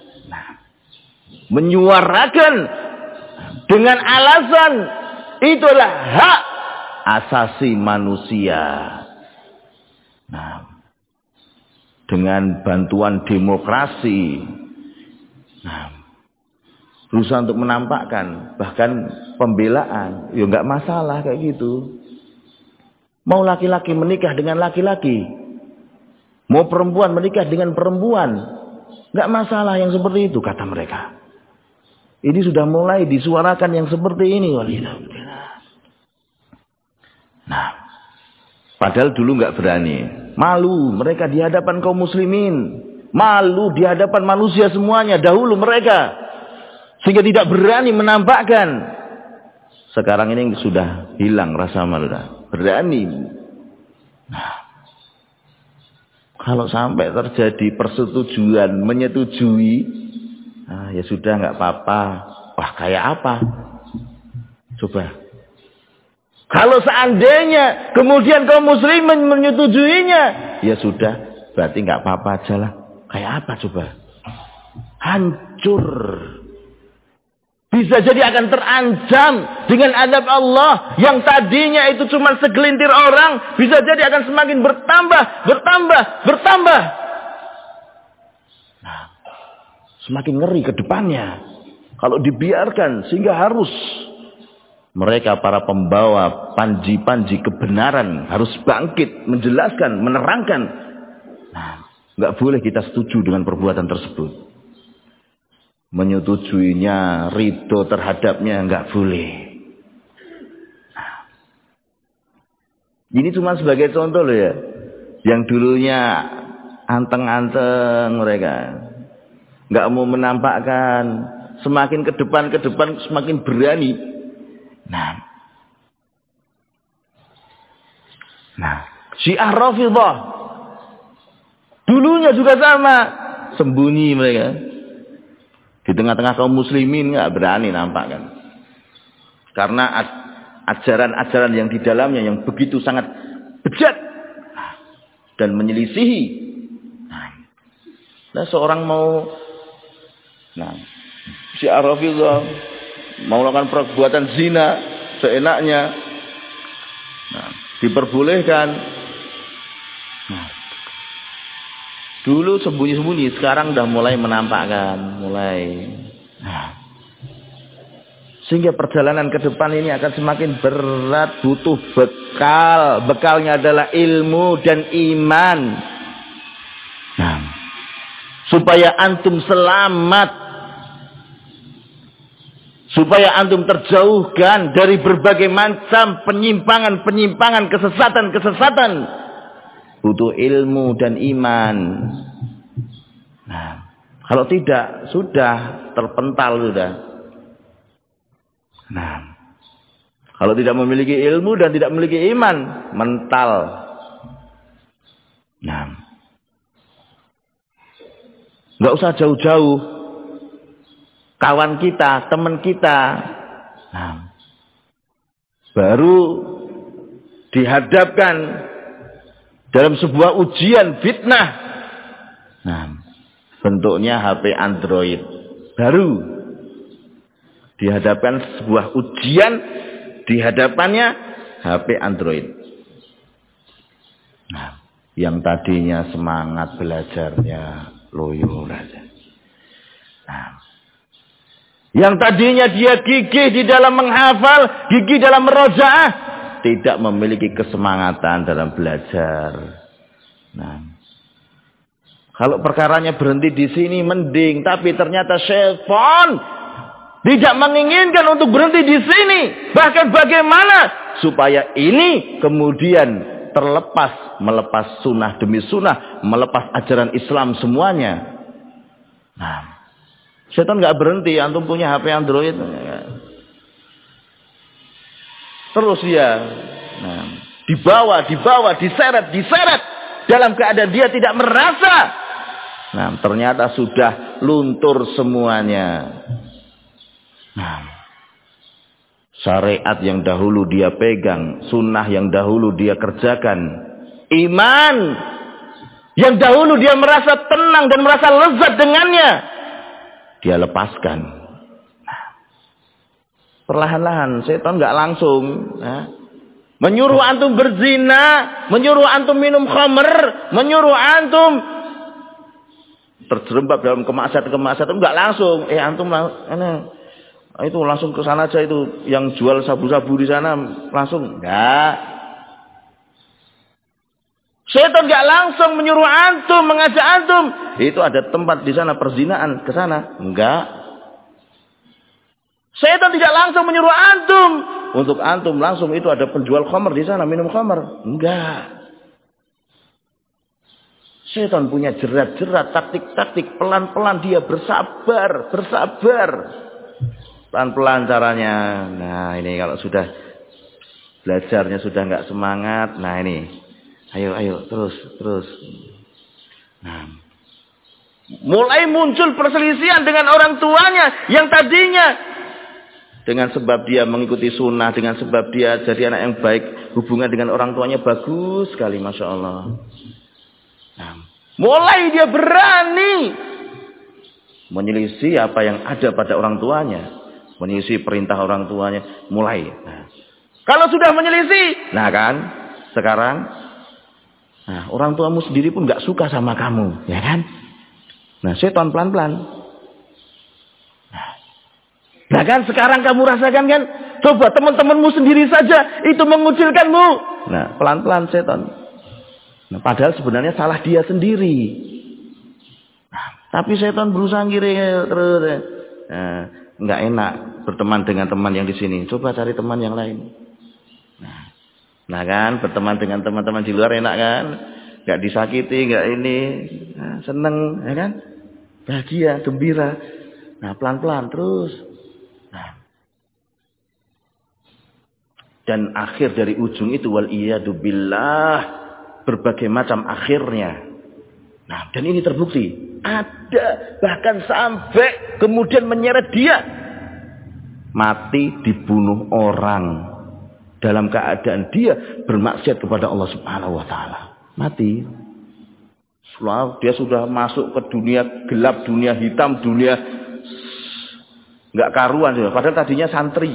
menyuarakan dengan alasan itulah hak asasi manusia. Nah, dengan bantuan demokrasi, berusaha untuk menampakkan, bahkan pembelaan, ya nggak masalah kayak gitu. Mau laki-laki menikah dengan laki-laki, mau perempuan menikah dengan perempuan, nggak masalah yang seperti itu kata mereka. Ini sudah mulai disuarakan yang seperti ini. Nah, padahal dulu nggak berani, malu mereka di hadapan kaum muslimin, malu di hadapan manusia semuanya dahulu mereka, sehingga tidak berani menampakkan. Sekarang ini sudah hilang rasa malu, berani. Nah, kalau sampai terjadi persetujuan, menyetujui, ya sudah nggak apa-apa. Wah, kayak apa? Coba. Kalau seandainya kemudian kaum muslimin menyetujuinya, ya sudah, berarti nggak apa-apa aja lah. Kayak apa coba? Hancur. Bisa jadi akan terancam dengan adab Allah yang tadinya itu cuma segelintir orang, bisa jadi akan semakin bertambah. Nah, semakin ngeri ke depannya kalau dibiarkan, sehingga harus mereka para pembawa panji-panji kebenaran harus bangkit, menjelaskan, menerangkan. Nah, nggak boleh kita setuju dengan perbuatan tersebut. Menyetujuinya, ridho terhadapnya, enggak boleh. Ini cuma sebagai contoh loh ya. Yang dulunya anteng-anteng mereka. Enggak mau menampakkan. Semakin ke depan semakin berani. Nah, Syiah Rafidhah dulunya juga sama, sembunyi mereka. Di tengah-tengah kaum muslimin enggak berani nampakkan. Karena ajaran-ajaran yang di dalamnya yang begitu sangat bejat dan menyelisihi. Nah, seorang mau Syiah Rafidhah mau melakukan perbuatan zina seenaknya, diperbolehkan. Dulu sembunyi-sembunyi, sekarang udah mulai menampakkan, sehingga perjalanan ke depan ini akan semakin berat, butuh bekal. Bekalnya adalah ilmu dan iman. Supaya antum selamat. Supaya antum terjauhkan dari berbagai macam penyimpangan-penyimpangan, kesesatan-kesesatan. Butuh ilmu dan iman. Kalau tidak, sudah terpental sudah. Kalau tidak memiliki ilmu dan tidak memiliki iman, mental. Nggak usah jauh-jauh. Kawan kita, teman kita, baru dihadapkan dalam sebuah ujian fitnah. Bentuknya HP Android. Baru dihadapkan sebuah ujian, dihadapannya HP Android. Yang tadinya semangat belajarnya loyo saja. Yang tadinya dia gigih di dalam menghafal, gigih dalam merojaah, tidak memiliki kesemangatan dalam belajar. Kalau perkaranya berhenti di sini mending, tapi ternyata syaitan tidak menginginkan untuk berhenti di sini. Bahkan bagaimana supaya ini kemudian terlepas, melepas sunnah demi sunnah, melepas ajaran Islam semuanya. Setan nggak berhenti, antum punya HP Android. Terus dia dibawa, diseret dalam keadaan dia tidak merasa. Ternyata sudah luntur semuanya. Syariat yang dahulu dia pegang, sunnah yang dahulu dia kerjakan, iman yang dahulu dia merasa tenang dan merasa lezat dengannya, dia lepaskan. Perlahan-lahan, setan nggak langsung menyuruh antum berzina, menyuruh antum minum khamr, menyuruh antum terjerembab dalam kemaksiatan, nggak langsung. Antum itu langsung ke sana aja, itu yang jual sabu-sabu di sana langsung enggak. Setan enggak langsung menyuruh antum, mengajak antum, itu ada tempat di sana perzinaan, ke sana enggak. Setan tidak langsung menyuruh antum untuk antum langsung itu ada penjual khamr di sana minum khamr, enggak. Setan punya jerat-jerat, taktik-taktik, pelan-pelan dia bersabar. Pelan-pelan caranya. Nah ini kalau sudah belajarnya sudah nggak semangat. Nah ini, ayo terus. Mulai muncul perselisihan dengan orang tuanya yang tadinya dengan sebab dia mengikuti sunnah, dengan sebab dia jadi anak yang baik, hubungan dengan orang tuanya bagus sekali, masya Allah. Mulai dia berani menyelisih apa yang ada pada orang tuanya. Menyelisih perintah orang tuanya, mulai. Kalau sudah menyelisih, sekarang, orang tuamu sendiri pun nggak suka sama kamu, ya kan? Setan pelan-pelan. Kan sekarang kamu rasakan kan? Coba teman-temanmu sendiri saja itu mengucilkanmu. Pelan-pelan setan. Padahal sebenarnya salah dia sendiri. Tapi setan berusaha ngiring terus. nggak enak berteman dengan teman yang di sini. Coba cari teman yang lain. Nah kan, berteman dengan teman-teman di luar enak kan? Nggak disakiti, nggak ini, seneng, ya kan? Bahagia, gembira. Nah pelan-pelan terus. Nah. Dan akhir dari ujung itu wal iyadu billah, berbagai macam akhirnya. Nah, dan ini terbukti. Ada bahkan sampai kemudian menyeret dia mati dibunuh orang dalam keadaan dia bermaksiat kepada Allah Subhanahu wa taala. Mati. Dia sudah masuk ke dunia gelap, dunia hitam, dunia enggak karuan sudah. Padahal tadinya santri.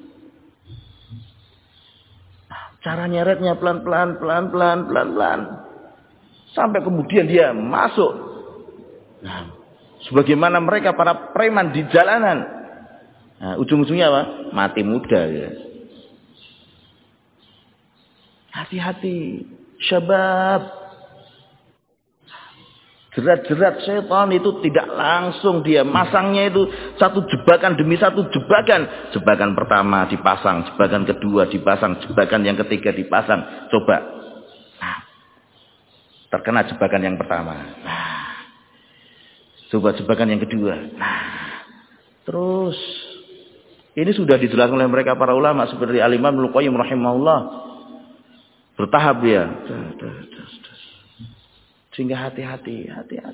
Cara nyeretnya pelan-pelan. Sampai kemudian dia masuk. Nah, sebagaimana mereka para preman di jalanan. Nah, ujung-ujungnya apa? Mati muda ya. Hati-hati. Syabab. Jerat-jerat setan itu tidak langsung dia masangnya itu satu jebakan demi satu jebakan. Jebakan pertama dipasang, jebakan kedua dipasang, jebakan yang ketiga dipasang. Coba. Nah, terkena jebakan yang pertama. Nah, coba jebakan yang kedua. Nah, terus ini sudah dijelaskan oleh mereka para ulama seperti Al-Imam Ibnu Qayyim rahimahullah. Bertahap dia. Sehingga hati-hati.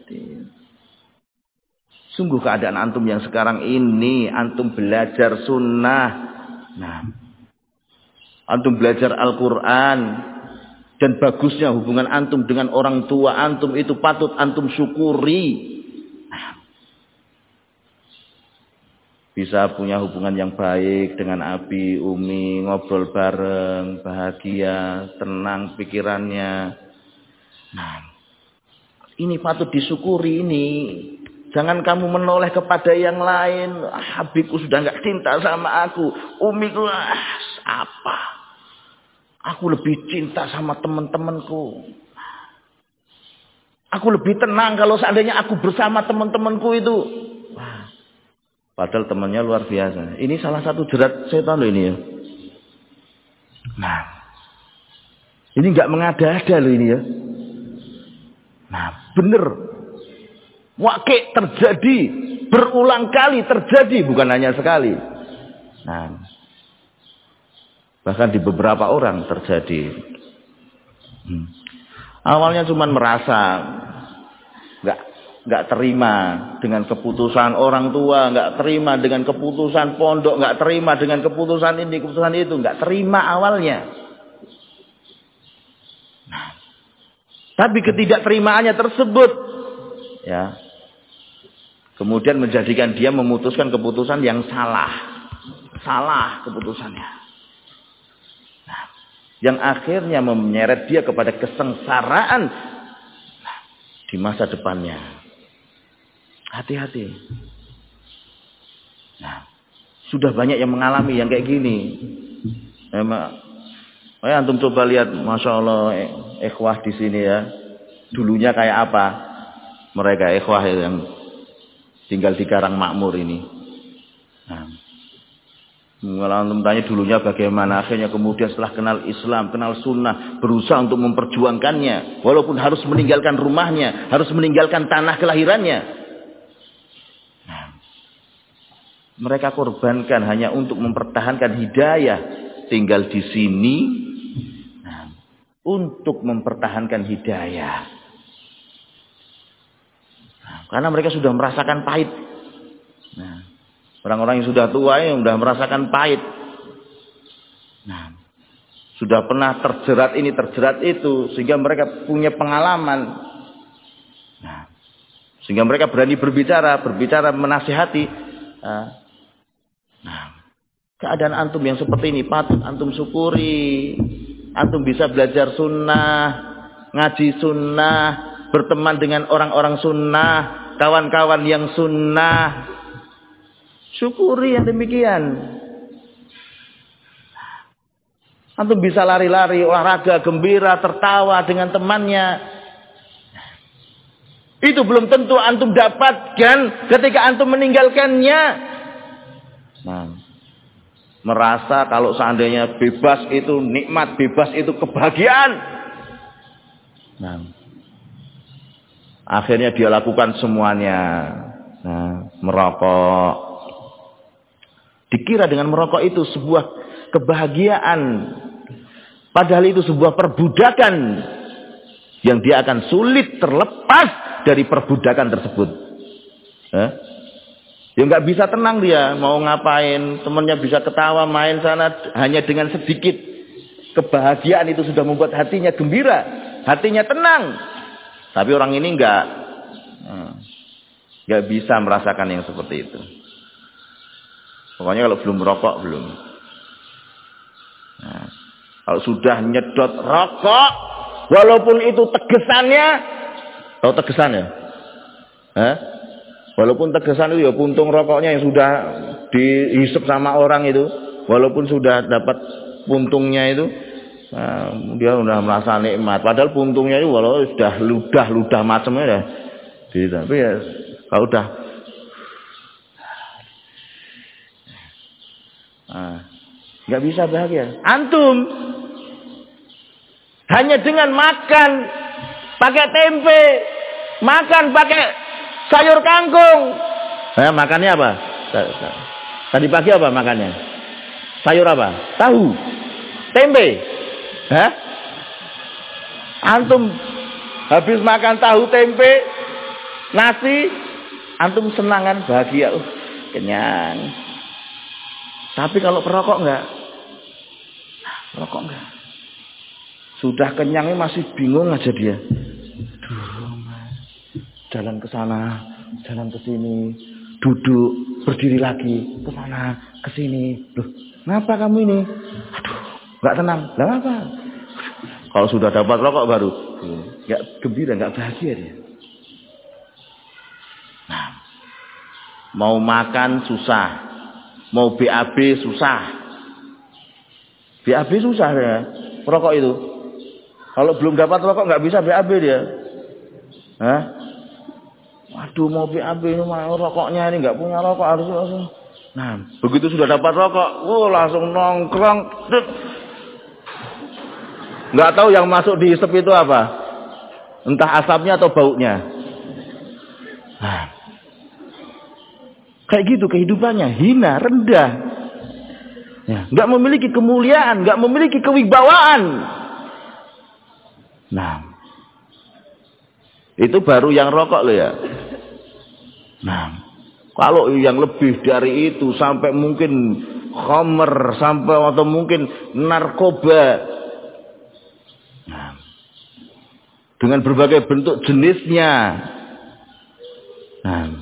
Sungguh keadaan antum yang sekarang ini, antum belajar sunnah. Nah, antum belajar Al-Quran. Dan bagusnya hubungan antum dengan orang tua antum itu patut antum syukuri. Nah, bisa punya hubungan yang baik dengan abi, umi, ngobrol bareng, bahagia, tenang pikirannya. Nah, ini patut disyukuri ini. Jangan kamu menoleh kepada yang lain. Habibku sudah enggak cinta sama aku. Umiku apa? Aku lebih cinta sama teman-temanku. Aku lebih tenang kalau seandainya aku bersama teman-temanku itu. Padahal temannya luar biasa. Ini salah satu jerat setan loh ini ya. Nah, ini enggak mengada-ada loh ini ya. Nah, benar. Wakil terjadi. Berulang kali terjadi. Bukan hanya sekali. Nah, bahkan di beberapa orang terjadi. Awalnya cuma merasa nggak terima dengan keputusan orang tua, nggak terima dengan keputusan pondok, nggak terima dengan keputusan ini, keputusan itu, nggak terima awalnya. Tapi ketidakterimaannya tersebut, ya, kemudian menjadikan dia memutuskan keputusan yang salah keputusannya. Nah, yang akhirnya menyeret dia kepada kesengsaraan di masa depannya. Hati-hati. Nah, sudah banyak yang mengalami yang kayak gini. Antum coba lihat, masya Allah, ikhwah di sini ya. Dulunya kayak apa? Mereka ikhwah yang tinggal di Karang Makmur ini. Nah, kalau antum tanya dulunya bagaimana, akhirnya kemudian setelah kenal Islam, kenal sunnah, berusaha untuk memperjuangkannya, walaupun harus meninggalkan rumahnya, harus meninggalkan tanah kelahirannya. Nah, mereka korbankan hanya untuk mempertahankan hidayah, tinggal di sini. Untuk mempertahankan hidayah. Nah, karena mereka sudah merasakan pahit. Nah, orang-orang yang sudah tua yang sudah merasakan pahit. Nah, sudah pernah terjerat ini, terjerat itu, sehingga mereka punya pengalaman. Nah, sehingga mereka berani berbicara menasihati. Nah, keadaan antum yang seperti ini patut antum syukuri. Antum bisa belajar sunnah, ngaji sunnah, berteman dengan orang-orang sunnah, kawan-kawan yang sunnah. Syukuri yang demikian. Antum bisa lari-lari, olahraga, gembira, tertawa dengan temannya. Itu belum tentu antum dapatkan ketika antum meninggalkannya. Nah, merasa kalau seandainya bebas itu nikmat, bebas itu kebahagiaan. Nah, akhirnya dia lakukan semuanya. Nah, merokok. Dikira dengan merokok itu sebuah kebahagiaan. Padahal itu sebuah perbudakan. Yang dia akan sulit terlepas dari perbudakan tersebut. Ya nggak bisa tenang dia. Mau ngapain. Temannya bisa ketawa main sana. Hanya dengan sedikit kebahagiaan itu sudah membuat hatinya gembira. Hatinya tenang. Tapi orang ini nggak bisa merasakan yang seperti itu. Pokoknya kalau belum merokok belum. Nah, kalau sudah nyedot rokok, walaupun itu tegesannya, tahu tegesan ya? Walaupun tegesan itu ya puntung rokoknya yang sudah dihisap sama orang itu, walaupun sudah dapat puntungnya itu, dia sudah merasa nikmat. Padahal puntungnya itu walau sudah ludah macamnya dah. Tapi ya kalau udah nggak bisa bahagia. Antum hanya dengan makan pakai tempe, makan pakai sayur kangkung. Makannya apa? Tadi pagi apa makannya? Sayur apa? Tahu, tempe. Antum habis makan tahu, tempe, nasi, antum senang kan, bahagia, kenyang. Tapi kalau perokok enggak. Perokok enggak. Sudah kenyangnya masih bingung aja dia. Jalan ke sana, jalan ke sini, duduk, berdiri lagi, ke sana, ke sini. Loh, ngapa kamu ini? Aduh, enggak tenang. Lah apa? Kalau sudah dapat rokok baru enggak gembira, enggak bahagia dia. Nah, mau makan susah. Mau BAB susah. BAB susah ya. Rokok itu. Kalau belum dapat rokok nggak bisa BAB dia. Waduh, mau BAB ini mau rokoknya ini nggak punya rokok harus langsung. Nah, begitu sudah dapat rokok, langsung nongkrong. Nggak tahu yang masuk di hisap itu apa. Entah asapnya atau baunya. Nah, kayak gitu kehidupannya, hina, rendah. Ya, nggak memiliki kemuliaan, nggak memiliki kewibawaan. Nah, itu baru yang rokok loh ya. Nah, kalau yang lebih dari itu sampai mungkin khamr, sampai atau mungkin narkoba. Nah, dengan berbagai bentuk jenisnya. Nah,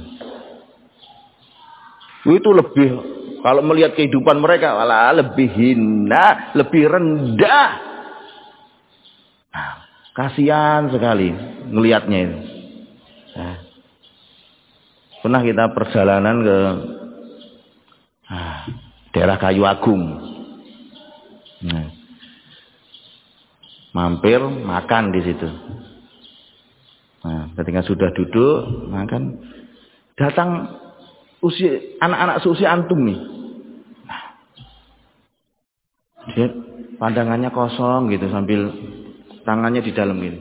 itu lebih, kalau melihat kehidupan mereka malah lebih hina, lebih rendah. Nah, kasihan sekali ngelihatnya itu. Nah, pernah kita perjalanan ke daerah Kayu Agung. Nah, mampir makan di situ. Nah, ketika sudah duduk makan, datang anak-anak seusia antum nih. Dia pandangannya kosong gitu sambil tangannya di dalam gitu.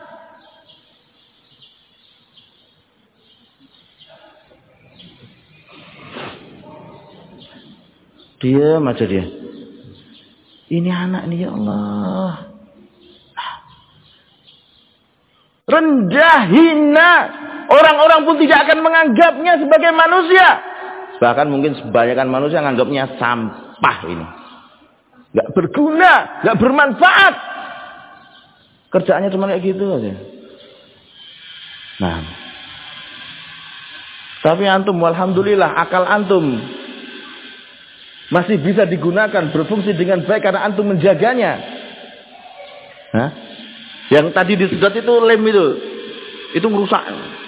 Diam aja dia. Ini anak nih ya Allah. Rendah, hina. Orang-orang pun tidak akan menganggapnya sebagai manusia. Bahkan mungkin sebanyakan manusia menganggapnya sampah ini. Gak berguna, gak bermanfaat. Kerjaannya cuma kayak gitu aja. Nah, tapi antum, alhamdulillah, akal antum masih bisa digunakan, berfungsi dengan baik karena antum menjaganya. Yang tadi disedot itu lem itu merusak.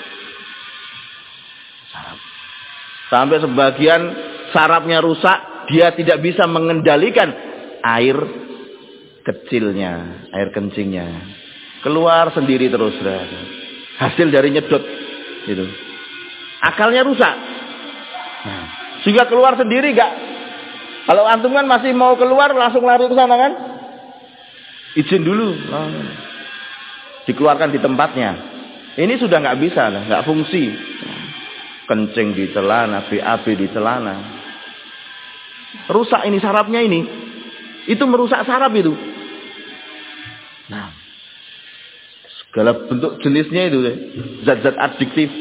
Sampai sebagian sarafnya rusak, dia tidak bisa mengendalikan air kecilnya, air kencingnya. Keluar sendiri terus. hasil dari nyedot gitu. Akalnya rusak. Sehingga keluar sendiri enggak. Kalau antum kan masih mau keluar langsung lari ke sana kan? Izin dulu. Dikeluarkan di tempatnya. Ini sudah enggak bisa, enggak fungsi. Kencing di celana, BAB di celana. Rusak ini sarafnya ini. Itu merusak saraf itu. Nah, segala bentuk jenisnya itu zat-zat adiktif.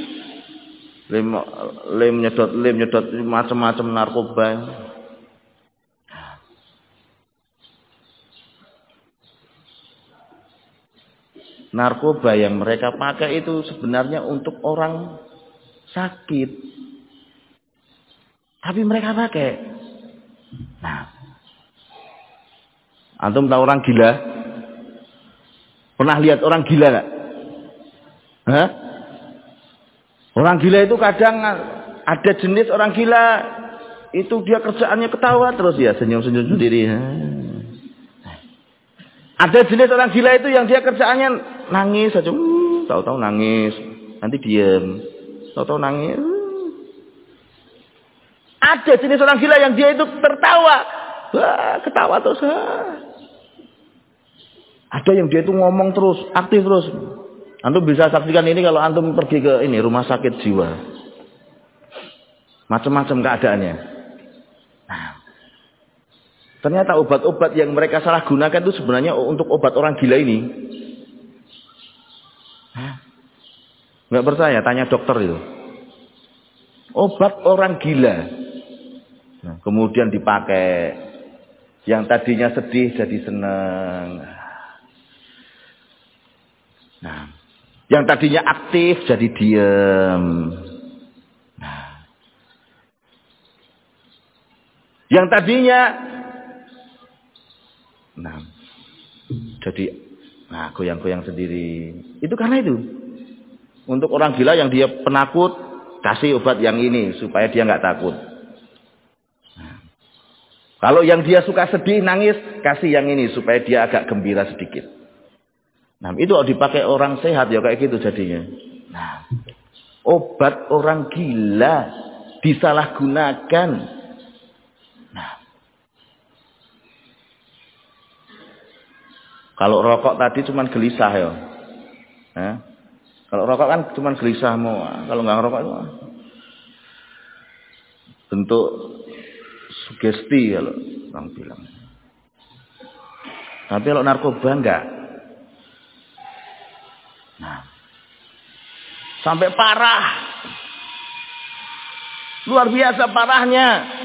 Lem nyedot macam-macam narkoba. Narkoba yang mereka pakai itu sebenarnya untuk orang sakit. Tapi mereka pakai. Nah, antum tahu orang gila? Pernah lihat orang gila enggak? Hah? Orang gila itu kadang ada jenis orang gila itu dia kerjaannya ketawa terus ya, senyum-senyum sendiri. Ada jenis orang gila itu yang dia kerjaannya nangis aja, tahu-tahu nangis, nanti diam, tahu-tahu nangis. Ada jenis orang gila yang dia itu tertawa, ketawa terus. Ada yang dia itu ngomong terus, aktif terus. Antum bisa saksikan ini kalau antum pergi ke ini rumah sakit jiwa. Macam-macam keadaannya. Nah, ternyata obat-obat yang mereka salah gunakan itu sebenarnya untuk obat orang gila ini. Nggak percaya, tanya dokter itu. Obat orang gila. Nah, kemudian dipakai. Yang tadinya sedih jadi senang. Nah, yang tadinya aktif jadi diam. Nah, yang tadinya jadi goyang-goyang sendiri. Itu karena itu. Untuk orang gila yang dia penakut, kasih obat yang ini supaya dia nggak takut. Nah, kalau yang dia suka sedih, nangis, kasih yang ini supaya dia agak gembira sedikit. Nah, itu kalau dipakai orang sehat ya kayak gitu jadinya. Nah, obat orang gila disalahgunakan. Nah, kalau rokok tadi cuman gelisah ya. Nah, kalau rokok kan cuman gelisah mau. Kalau nggak ngerokok itu bentuk sugesti kalau orang bilang. Tapi kalau narkoba enggak. Nah, sampai parah, luar biasa parahnya.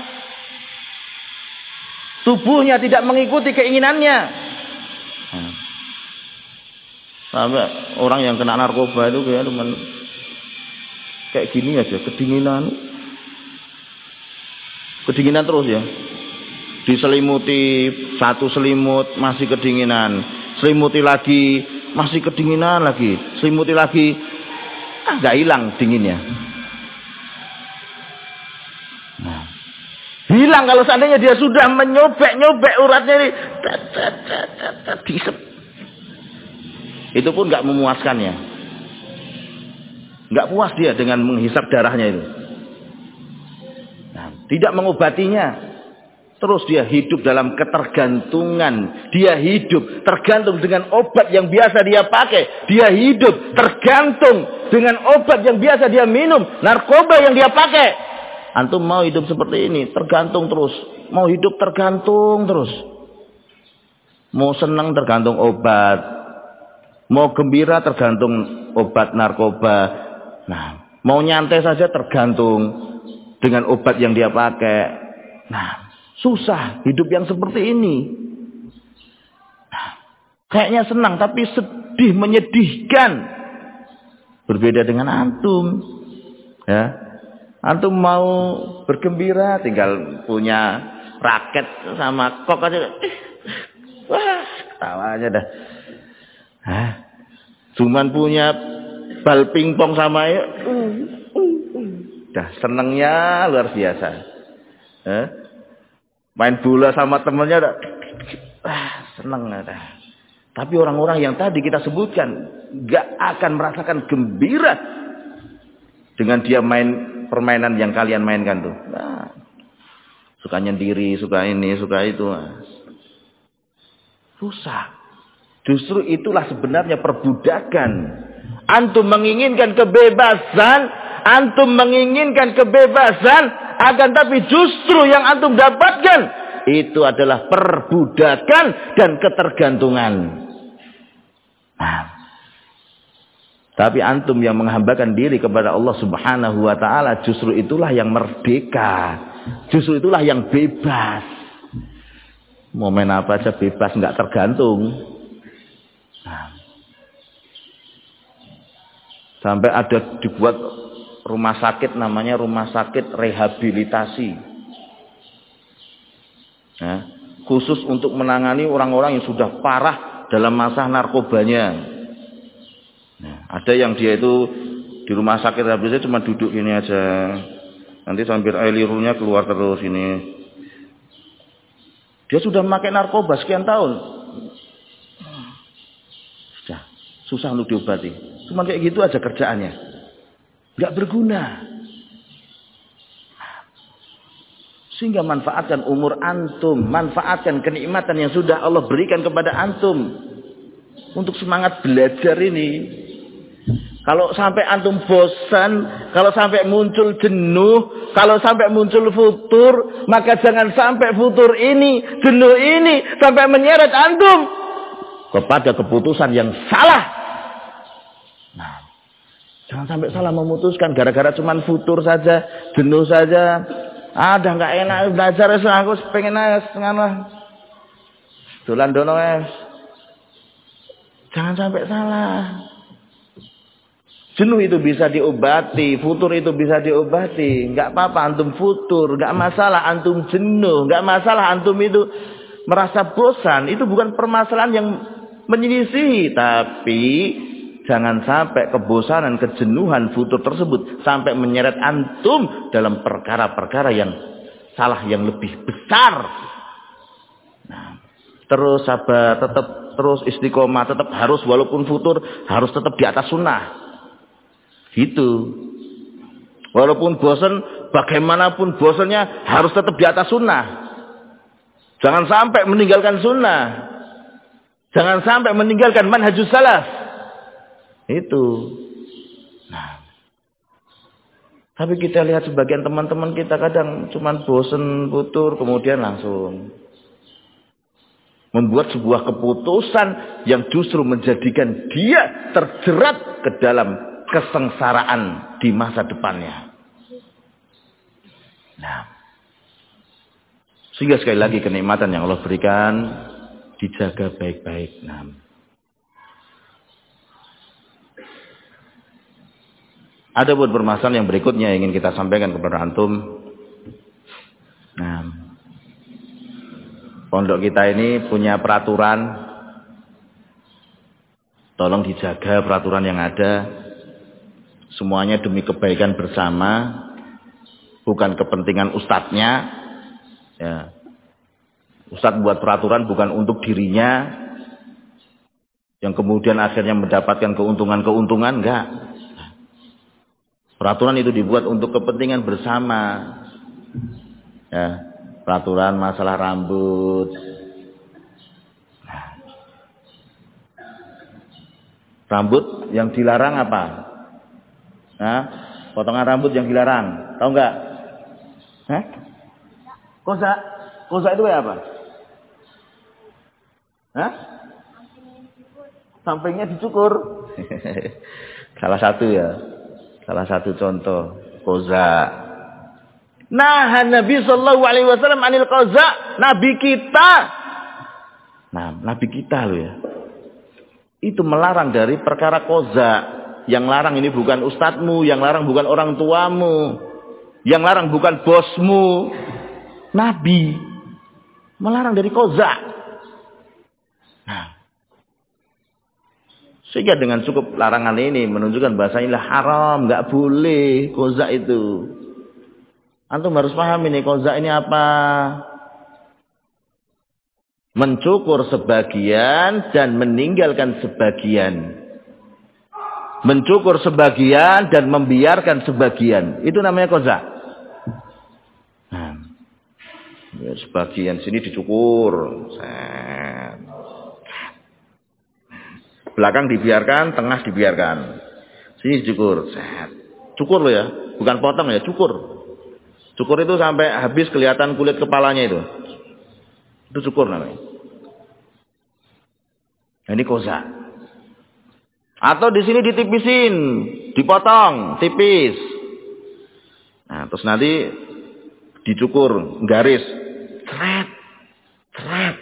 Tubuhnya tidak mengikuti keinginannya. Nah, sampai orang yang kena narkoba itu kayak gini aja, kedinginan terus ya. Diselimuti satu selimut masih kedinginan, selimuti lagi masih kedinginan lagi, selimuti lagi, nggak hilang dinginnya. Nah, hilang kalau seandainya dia sudah menyobek uratnya ini, itu pun nggak memuaskannya, nggak puas dia dengan menghisap darahnya itu. Nah, tidak mengobatinya. Terus dia hidup dalam ketergantungan. Dia hidup tergantung dengan obat yang biasa dia pakai. Dia hidup tergantung dengan obat yang biasa dia minum. Narkoba yang dia pakai. Antum mau hidup seperti ini, tergantung terus. Mau hidup tergantung terus. Mau senang tergantung obat. Mau gembira tergantung obat narkoba. Nah, mau nyantai saja tergantung dengan obat yang dia pakai. Nah, susah hidup yang seperti ini. Nah, kayaknya senang tapi sedih, menyedihkan. Berbeda dengan antum. Ya. Antum mau bergembira tinggal punya raket sama kok aja. Wah, ketawa aja dah. Hah? Cuman punya bal pingpong sama ya. Dah senengnya luar biasa. Main bola sama temennya udah seneng dah. Tapi orang-orang yang tadi kita sebutkan nggak akan merasakan gembira dengan dia main permainan yang kalian mainkan tuh. Nah, suka nyendiri, suka ini, suka itu. Susah. Justru itulah sebenarnya perbudakan. Antum menginginkan kebebasan, akan tapi justru yang antum dapatkan itu adalah perbudakan dan ketergantungan. Nah, tapi antum yang menghambakan diri kepada Allah Subhanahu wa taala, justru itulah yang merdeka. Justru itulah yang bebas. Mau main apa aja bebas, enggak tergantung. Nah, sampai ada dibuat rumah sakit, namanya rumah sakit rehabilitasi. Nah, khusus untuk menangani orang-orang yang sudah parah dalam masa narkobanya. Nah, ada yang dia itu di rumah sakit rehabilitasi cuma duduk gini aja. Nanti sambil air liurnya keluar terus ini. Dia sudah memakai narkoba sekian tahun. Sudah susah untuk diobati. Cuma kayak gitu aja kerjaannya. Enggak berguna. Sehingga manfaatkan umur antum, manfaatkan kenikmatan yang sudah Allah berikan kepada antum untuk semangat belajar ini. Kalau sampai antum bosan, kalau sampai muncul jenuh, kalau sampai muncul futur, maka jangan sampai futur ini, jenuh ini sampai menyeret antum kepada keputusan yang salah. Nah, jangan sampai salah memutuskan gara-gara cuman futur saja, jenuh saja. Ada nggak enak belajar, aku pengen setengah dolan dono es. Jangan sampai salah. Jenuh itu bisa diobati, futur itu bisa diobati. Enggak apa-apa antum futur, enggak masalah antum jenuh, enggak masalah antum itu merasa bosan. Itu bukan permasalahan yang menyelisihi, tapi jangan sampai kebosanan, kejenuhan futur tersebut sampai menyeret antum dalam perkara-perkara yang salah yang lebih besar. Nah, terus sabar, tetap terus istiqomah, tetap harus walaupun futur harus tetap di atas sunnah. Gitu. Walaupun bosan, bagaimanapun bosannya harus tetap di atas sunnah. Jangan sampai meninggalkan sunnah. Jangan sampai meninggalkan manhajus salaf. Itu. Nah. Tapi kita lihat sebagian teman-teman kita kadang cuman bosan, futur, kemudian langsung membuat sebuah keputusan yang justru menjadikan dia terjerat ke dalam kesengsaraan di masa depannya. Nah, sehingga sekali lagi kenikmatan yang Allah berikan dijaga baik-baik. Nah, ada buat permasalahan yang berikutnya yang ingin kita sampaikan kepada antum. Nah, pondok kita ini punya peraturan. Tolong dijaga peraturan yang ada. Semuanya demi kebaikan bersama, bukan kepentingan ustadznya. Ya. Ustadz buat peraturan bukan untuk dirinya, yang kemudian akhirnya mendapatkan keuntungan-keuntungan, enggak. Peraturan itu dibuat untuk kepentingan bersama. Ya, peraturan masalah rambut. Rambut yang dilarang apa? Nah, potongan rambut yang dilarang, tahu nggak? Hah? Koza itu kayak apa? Hah? Sampingnya dicukur. Salah satu contoh koza. Nah, Nabi Shallallahu Alaihi Wasallam anil koza, Nabi kita. Nah, Nabi kita loh ya. Itu melarang dari perkara koza. Yang larang ini bukan ustadzmu, yang larang bukan orang tuamu, yang larang bukan bosmu. Nabi melarang dari koza. Nah, sehingga dengan cukup larangan ini menunjukkan bahasanya haram, nggak boleh koza itu. Antum harus paham ini koza ini apa? Mencukur sebagian dan meninggalkan sebagian. mencukur sebagian dan membiarkan sebagian. Itu namanya qaza. Nah, ya, sebagian sini dicukur, belakang dibiarkan, tengah dibiarkan, sini dicukur, cukur loh ya, bukan potong ya, cukur. Cukur itu sampai habis kelihatan kulit kepalanya itu cukur namanya. Nah, ini qaza. Atau di sini ditipisin, dipotong tipis. Nah, terus nanti dicukur garis, cret,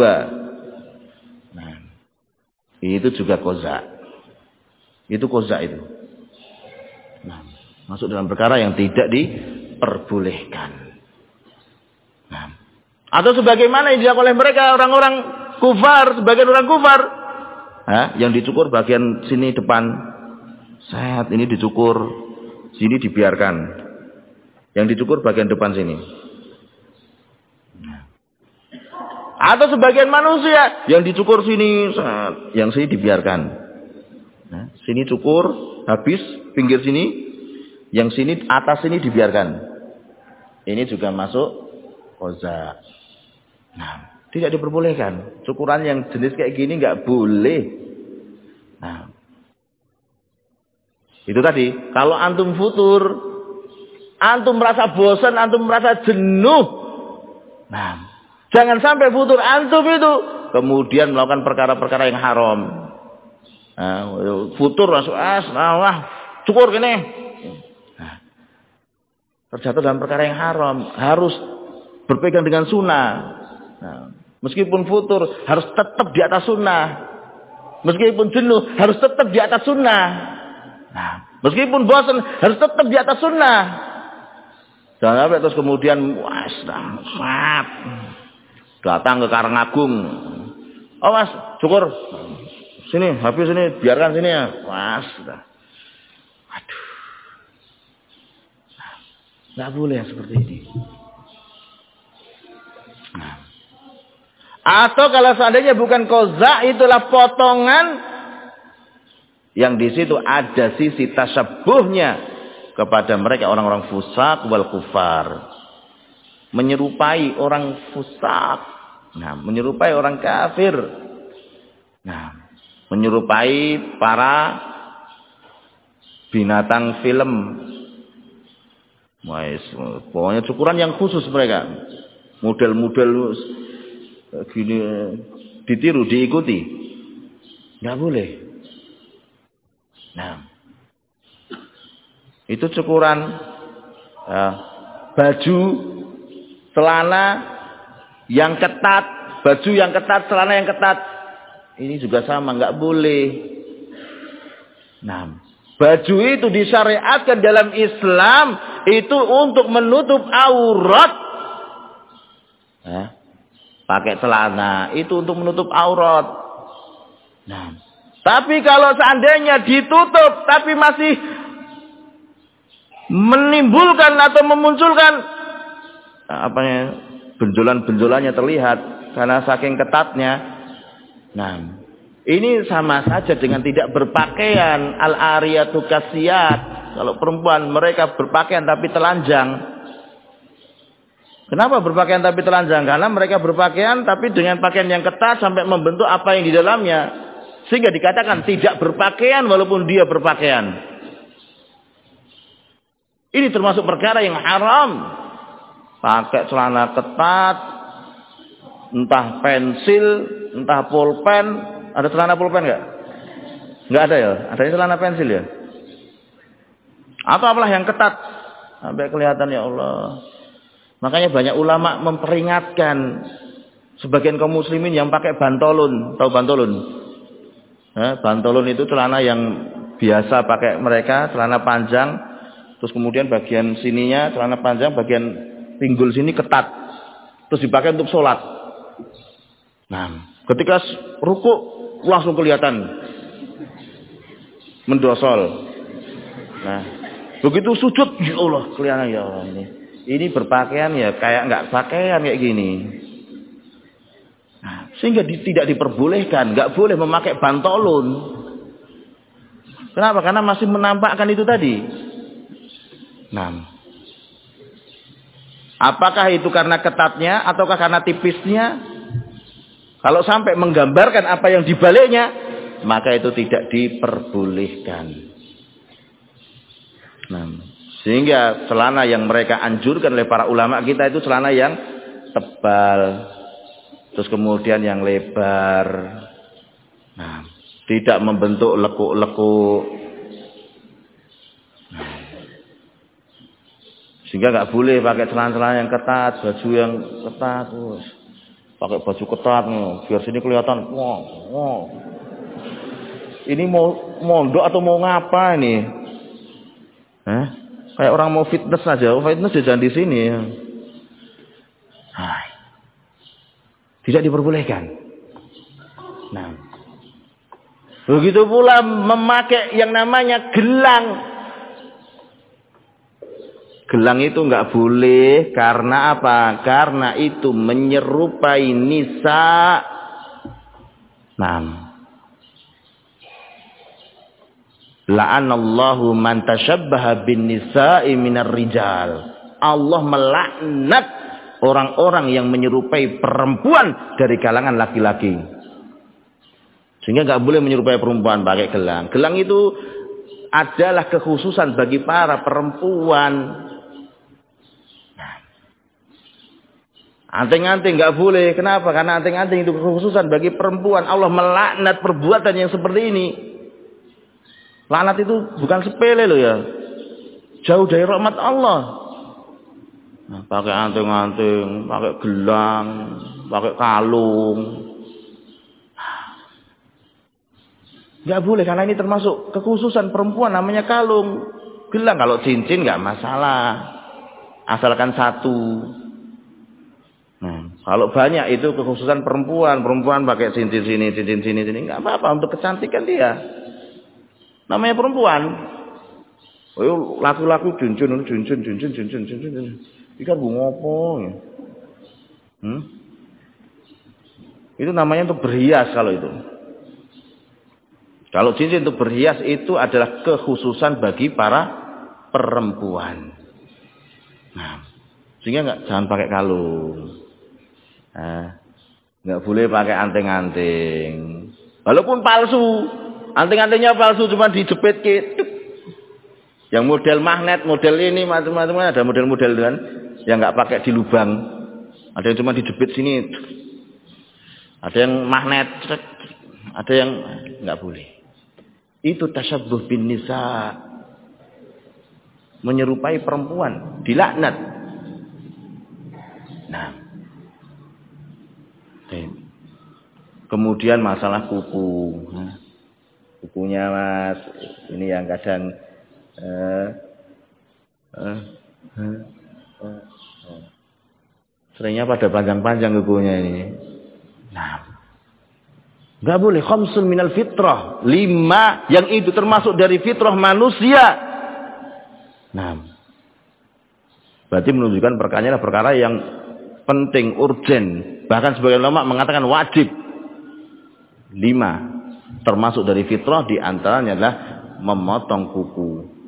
2. Nah, itu juga qaza. Itu qaza itu. Nah, masuk dalam perkara yang tidak diperbolehkan. Nah, atau sebagaimana yang dilakukan oleh mereka orang-orang kufar, sebagian orang kufar, yang dicukur bagian sini depan, ini dicukur, sini dibiarkan, yang dicukur bagian depan sini. Atau sebagian manusia yang dicukur sini, yang sini dibiarkan. Sini cukur, habis pinggir sini, yang sini atas sini dibiarkan. Ini juga masuk qaza. Nah, tidak diperbolehkan. Cukuran yang jenis kayak gini nggak boleh. Nah, itu tadi. Kalau antum futur, antum merasa bosan, antum merasa jenuh. Nah, jangan sampai futur antum itu kemudian melakukan perkara-perkara yang haram. Nah, futur langsung cukur gini. Nah, terjatuh dalam perkara yang haram. Harus berpegang dengan sunnah. Nah, meskipun futur harus tetap di atas sunnah. Meskipun jenuh harus tetap di atas sunnah. Nah, meskipun bosan harus tetap di atas sunnah. Jangan sampai terus kemudian datang ke Karangagung. Oh mas, cukur. Sini, habis sini, biarkan sini ya. Mas, aduh. Nggak boleh yang seperti ini. Nah. Atau kalau seandainya bukan qaza, itulah potongan yang di situ ada sisi tasyabuhnya kepada mereka orang-orang fusak wal kufar, menyerupai orang fusak, nah, menyerupai orang kafir, nah, menyerupai para binatang film. Pokoknya cukuran yang khusus mereka, model-model gini ditiru, diikuti, nggak boleh. Nah, itu cukuran baju, celana yang ketat, baju yang ketat, celana yang ketat, ini juga sama, nggak boleh. Nah, baju itu disyariatkan dalam Islam itu untuk menutup aurat. Pakai celana itu untuk menutup aurat. Nah, tapi kalau seandainya ditutup tapi masih menimbulkan atau memunculkan benjolan-benjolannya terlihat karena saking ketatnya. Nah, ini sama saja dengan tidak berpakaian. Al-ariyatu kasiyat. Kalau perempuan mereka berpakaian tapi telanjang. Kenapa berpakaian tapi telanjang? Karena mereka berpakaian tapi dengan pakaian yang ketat sampai membentuk apa yang di dalamnya. Sehingga dikatakan tidak berpakaian walaupun dia berpakaian. Ini termasuk perkara yang haram. Pakai celana ketat, entah pensil, entah pulpen. Ada celana pulpen nggak? Nggak ada ya? Ada celana pensil ya? Atau apalah yang ketat sampai kelihatan, ya Allah. Makanya banyak ulama memperingatkan sebagian kaum muslimin yang pakai bantolun. Tahu bantolun? Bantolun itu celana yang biasa pakai mereka, celana panjang. Terus kemudian bagian sininya celana panjang, bagian pinggul sini ketat. Terus dipakai untuk sholat. Nah, ketika ruku langsung kelihatan mendosol. Nah, begitu sujud, ya Allah, kelihatan, ya Allah ini. Ini berpakaian ya kayak nggak pakaian kayak gini. Nah, sehingga tidak diperbolehkan, nggak boleh memakai bantolun. Kenapa? Karena masih menampakkan itu tadi. Nah, apakah itu karena ketatnya ataukah karena tipisnya? Kalau sampai menggambarkan apa yang dibaliknya, maka itu tidak diperbolehkan. Nah, sehingga celana yang mereka anjurkan oleh para ulama kita itu celana yang tebal, terus kemudian yang lebar. Nah, tidak membentuk lekuk-lekuk. Nah, sehingga nggak boleh pakai celana-celana yang ketat, baju yang ketat, terus pakai baju ketat nih, biar sini kelihatan. Wow. Ini mau mondok atau mau ngapa ini? Kayak orang mau fitness aja, fitness jangan di sini. Nah, tidak diperbolehkan. Nah, begitu pula memakai yang namanya gelang. Gelang itu nggak boleh karena apa? Karena itu menyerupai nisa. Nah, la'anallahu man tashabbaha bin nisa'i minar rijal. Allah melaknat orang-orang yang menyerupai perempuan dari kalangan laki-laki. Sehingga nggak boleh menyerupai perempuan pakai gelang. Gelang itu adalah kekhususan bagi para perempuan. Anting-anting nggak boleh. Kenapa? Karena anting-anting itu kekhususan bagi perempuan. Allah melaknat perbuatan yang seperti ini. Laknat itu bukan sepele loh ya. Jauh dari rahmat Allah. Nah, pakai anting-anting, pakai gelang, pakai kalung. Nggak boleh karena ini termasuk kekhususan perempuan namanya kalung. Gelang kalau cincin nggak masalah. Asalkan satu. Nah, kalau banyak itu kekhususan perempuan. Perempuan pakai cincin sini, nggak apa-apa untuk kecantikan dia. Namanya perempuan. Oh, laki-laki junjun. Ikan bunga apa ya? Itu namanya untuk berhias kalau itu. Kalau cincin untuk berhias itu adalah kekhususan bagi para perempuan. Nah, sehingga jangan pakai kalung. Nah, nggak boleh pakai anting-anting. Walaupun palsu. Anting-antingnya palsu cuma dijepit gitu. Yang model magnet, model ini macam-macam ada model-model kan yang nggak pakai di lubang. Ada yang cuma dijepit sini. Ada yang magnet, ada yang nggak boleh. Itu tasyabbuh bin nisa. Menyerupai perempuan, dilaknat. Nah. Kemudian masalah kuku. Kukunya Mas, ini yang kadang seringnya pada panjang-panjang kukunya ini. Nah, nggak boleh. Khamsun minal fitrah. 5 yang itu termasuk dari fitrah manusia. Nah, berarti menunjukkan perkaranya adalah perkara yang penting, urgen. Bahkan sebagian ulama mengatakan wajib. 5 termasuk dari fitrah, di antaranya adalah memotong kuku.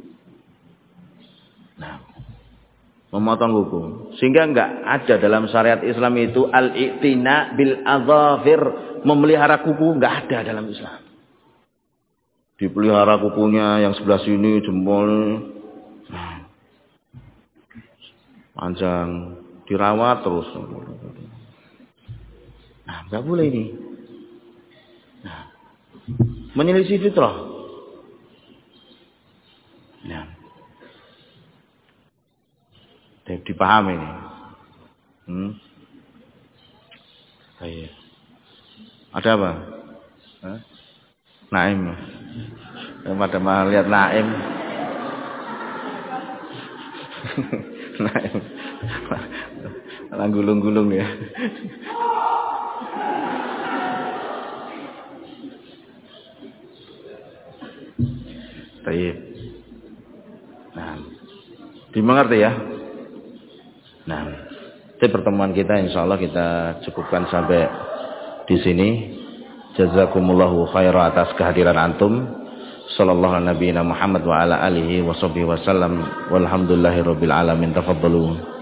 Nah, memotong kuku. Sehingga enggak ada dalam syariat Islam itu al-i'tina bil adzafir, memelihara kuku, enggak ada dalam Islam. Dipelihara kukunya yang sebelah sini jempol panjang, dirawat terus. Nah, enggak boleh ini. Nah, menyelisih fitrah. Nah, dipahami ini. Baik. Ada apa? Naim. Pada mau lihat Naim. Naim. Gulung-gulung ya. Baik. Nah, dimengerti ya. Nah, itu pertemuan kita insyaallah kita cukupkan sampai di sini. Jazakumullahu khairan atas kehadiran antum. Sallallahu alaihi Muhammad wa ala alihi wa sahbihi wasallam. Walhamdulillahirabbil alamin. Tafadhalu.